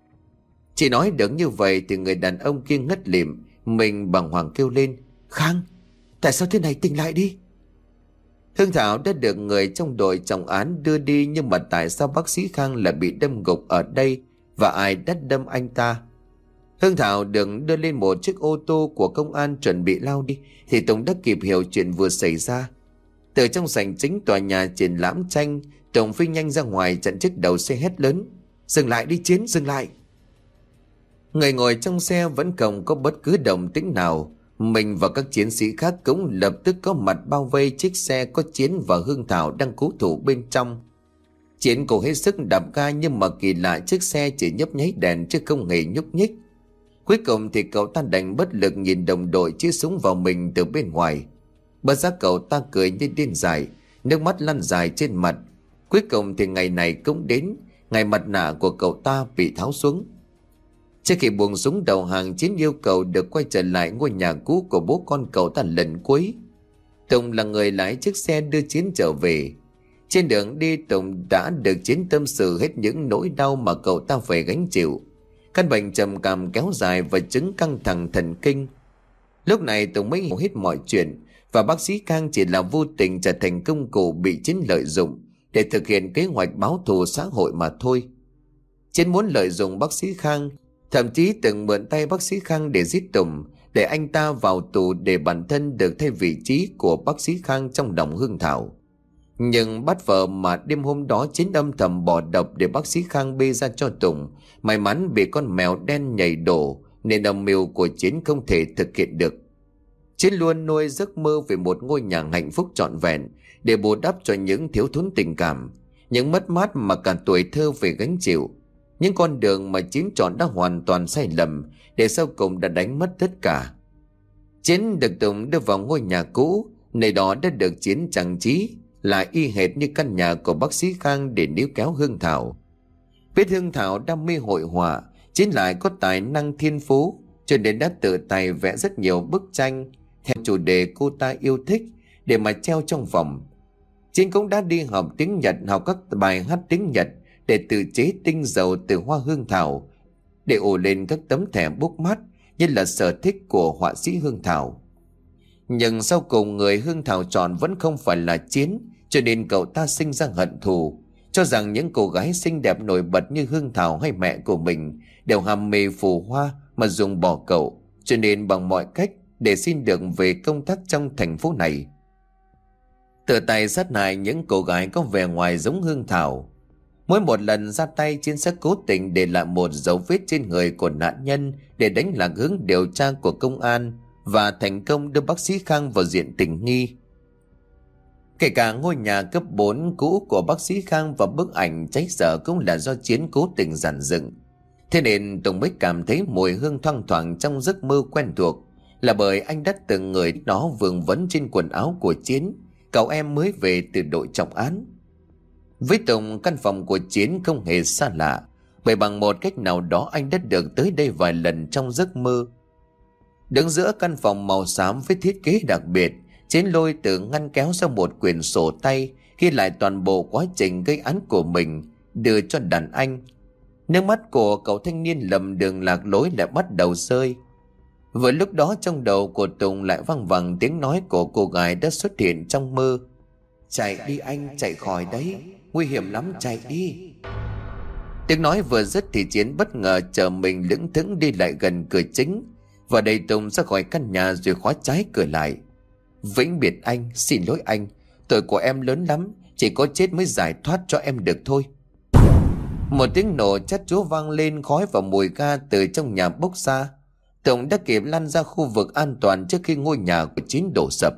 Chỉ nói được như vậy thì người đàn ông kia ngất lịm. Mình bàng hoàng kêu lên: "Khang, tại sao thế này, tỉnh lại đi." Hương Thảo đã được người trong đội trọng án đưa đi, nhưng mà tại sao bác sĩ Khang lại bị đâm gục ở đây, và ai đã đâm anh ta? Hương Thảo được đưa lên một chiếc ô tô của công an chuẩn bị lao đi thì Tùng đã kịp hiểu chuyện vừa xảy ra. Từ trong sảnh chính tòa nhà triển lãm tranh, Tùng phi nhanh ra ngoài chặn chiếc đầu xe hét lớn: "Dừng lại đi Chiến, dừng lại!" Người ngồi trong xe vẫn không có bất cứ động tĩnh nào. Mình và các chiến sĩ khác cũng lập tức có mặt bao vây chiếc xe có Chiến và Hương Thảo đang cố thủ bên trong. Chiến cố hết sức đạp ga, nhưng mà kỳ lạ chiếc xe chỉ nhấp nháy đèn chứ không hề nhúc nhích. Cuối cùng thì cậu ta đành bất lực nhìn đồng đội chĩa súng vào mình từ bên ngoài. Bất giác cậu ta cười như điên dại, nước mắt lăn dài trên mặt. Cuối cùng thì ngày này cũng đến, ngày mặt nạ của cậu ta bị tháo xuống. Trước khi buông súng đầu hàng, Chiến yêu cầu được quay trở lại ngôi nhà cũ của bố con cậu ta lần cuối. Tùng là người lái chiếc xe đưa Chiến trở về. Trên đường đi, Tùng đã được Chiến tâm sự hết những nỗi đau mà cậu ta phải gánh chịu. Căn bệnh trầm cảm kéo dài và chứng căng thẳng thần kinh. Lúc này Tùng mới hiểu hết mọi chuyện, và bác sĩ Khang chỉ là vô tình trở thành công cụ bị Chiến lợi dụng để thực hiện kế hoạch báo thù xã hội mà thôi. Chiến muốn lợi dụng bác sĩ Khang, thậm chí từng mượn tay bác sĩ Khang để giết Tùng, để anh ta vào tù để bản thân được thay vị trí của bác sĩ Khang trong lòng Hương Thảo. Nhưng bắt vợ mà đêm hôm đó Chiến âm thầm bỏ độc để bác sĩ Khang bê ra cho Tùng, may mắn bị con mèo đen nhảy đổ nên âm mưu của Chiến không thể thực hiện được. Chiến luôn nuôi giấc mơ về một ngôi nhà hạnh phúc trọn vẹn để bù đắp cho những thiếu thốn tình cảm, những mất mát mà cả tuổi thơ phải gánh chịu. Những con đường mà Chiến chọn đã hoàn toàn sai lầm, để sau cùng đã đánh mất tất cả. Chiến được Tùng đưa vào ngôi nhà cũ, nơi đó đã được Chiến trang trí lại y hệt như căn nhà của bác sĩ Khang để níu kéo Hương Thảo. Biết Hương Thảo đam mê hội họa, Chiến lại có tài năng thiên phú, cho nên đã tự tay vẽ rất nhiều bức tranh theo chủ đề cô ta yêu thích để mà treo trong phòng. Chiến cũng đã đi học tiếng Nhật, học các bài hát tiếng Nhật để tự chế tinh dầu từ hoa hương thảo, để ổ lên các tấm thẻ bút mắt như là sở thích của họa sĩ Hương Thảo. Nhưng sau cùng người Hương Thảo chọn vẫn không phải là Chiến, cho nên cậu ta sinh ra hận thù, cho rằng những cô gái xinh đẹp nổi bật như Hương Thảo hay mẹ của mình đều ham mê phù hoa mà dùng bỏ cậu, cho nên bằng mọi cách để xin được về công tác trong thành phố này, tự tay sát hại những cô gái có vẻ ngoài giống Hương Thảo. Mỗi một lần ra tay, Chiến sẽ cố tình để lại một dấu vết trên người của nạn nhân để đánh lạc hướng điều tra của công an và thành công đưa bác sĩ Khang vào diện tình nghi. Kể cả ngôi nhà cấp bốn cũ của bác sĩ Khang và bức ảnh cháy dở cũng là do Chiến cố tình dàn dựng. Thế nên Tùng mới cảm thấy mùi hương thoang thoảng trong giấc mơ quen thuộc, là bởi anh đã từng ngửi nó vương vấn trên quần áo của Chiến, cậu em mới về từ đội trọng án. Với Tùng, căn phòng của Chiến không hề xa lạ, bởi bằng một cách nào đó anh đã được tới đây vài lần trong giấc mơ. Đứng giữa căn phòng màu xám với thiết kế đặc biệt, Chiến lôi từ ngăn kéo ra một quyển sổ tay ghi lại toàn bộ quá trình gây án của mình, đưa cho đàn anh. Nước mắt của cậu thanh niên lầm đường lạc lối lại bắt đầu rơi. Vừa lúc đó trong đầu của Tùng lại văng vẳng tiếng nói của cô gái đã xuất hiện trong mơ. Chạy đi anh, chạy khỏi đấy, nguy hiểm lắm, chạy đi. Tiếng nói vừa dứt thì Chiến bất ngờ chờ mình lững thững đi lại gần cửa chính và đẩy Tùng ra khỏi căn nhà rồi khóa trái cửa lại. Vĩnh biệt anh, xin lỗi anh, tội của em lớn lắm, chỉ có chết mới giải thoát cho em được thôi. Một tiếng nổ chát chúa vang lên, khói và mùi ga từ trong nhà bốc ra. Tùng đã kịp lăn ra khu vực an toàn trước khi ngôi nhà của Chiến đổ sập.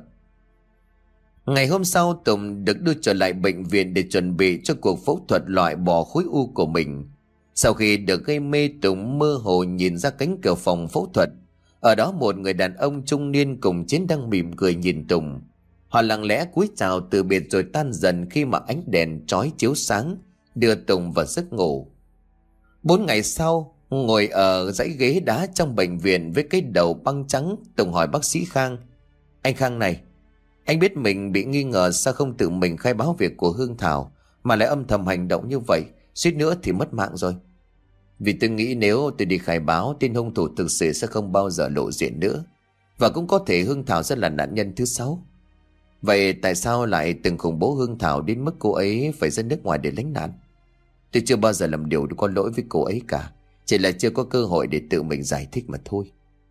Ngày hôm sau, Tùng được đưa trở lại bệnh viện để chuẩn bị cho cuộc phẫu thuật loại bỏ khối u của mình. Sau khi được gây mê, Tùng mơ hồ nhìn ra cánh cửa phòng phẫu thuật. Ở đó một người đàn ông trung niên cùng Chiến đang mỉm cười nhìn Tùng. Họ lặng lẽ cúi chào từ biệt rồi tan dần khi mà ánh đèn chói chiếu sáng đưa Tùng vào giấc ngủ. Bốn ngày sau, ngồi ở dãy ghế đá trong bệnh viện với cái đầu băng trắng, Tùng hỏi bác sĩ Khang: Anh Khang này, anh biết mình bị nghi ngờ, sao không tự mình khai báo việc của Hương Thảo mà lại âm thầm hành động như vậy, suýt nữa thì mất mạng rồi. Vì tôi nghĩ nếu tôi đi khai báo, tên hung thủ thực sự sẽ không bao giờ lộ diện nữa, và cũng có thể Hương Thảo sẽ là nạn nhân thứ sáu. Vậy tại sao lại từng khủng bố Hương Thảo đến mức cô ấy phải ra nước ngoài để lánh nạn? Tôi chưa bao giờ làm điều có lỗi với cô ấy cả, chỉ là chưa có cơ hội để tự mình giải thích mà thôi.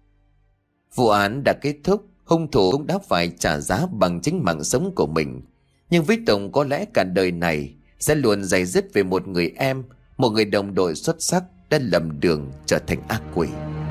Vụ án đã kết thúc, hung thủ cũng đã phải trả giá bằng chính mạng sống của mình. Nhưng với Tùng, có lẽ cả đời này sẽ luôn day dứt về một người em, một người đồng đội xuất sắc đã lầm đường trở thành ác quỷ.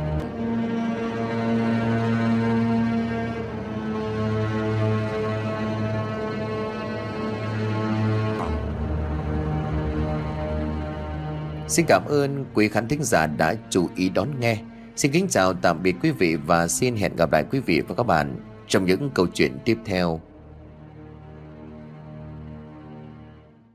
Xin cảm ơn quý khán thính giả đã chú ý đón nghe. Xin kính chào tạm biệt quý vị và xin hẹn gặp lại quý vị và các bạn trong những câu chuyện tiếp theo.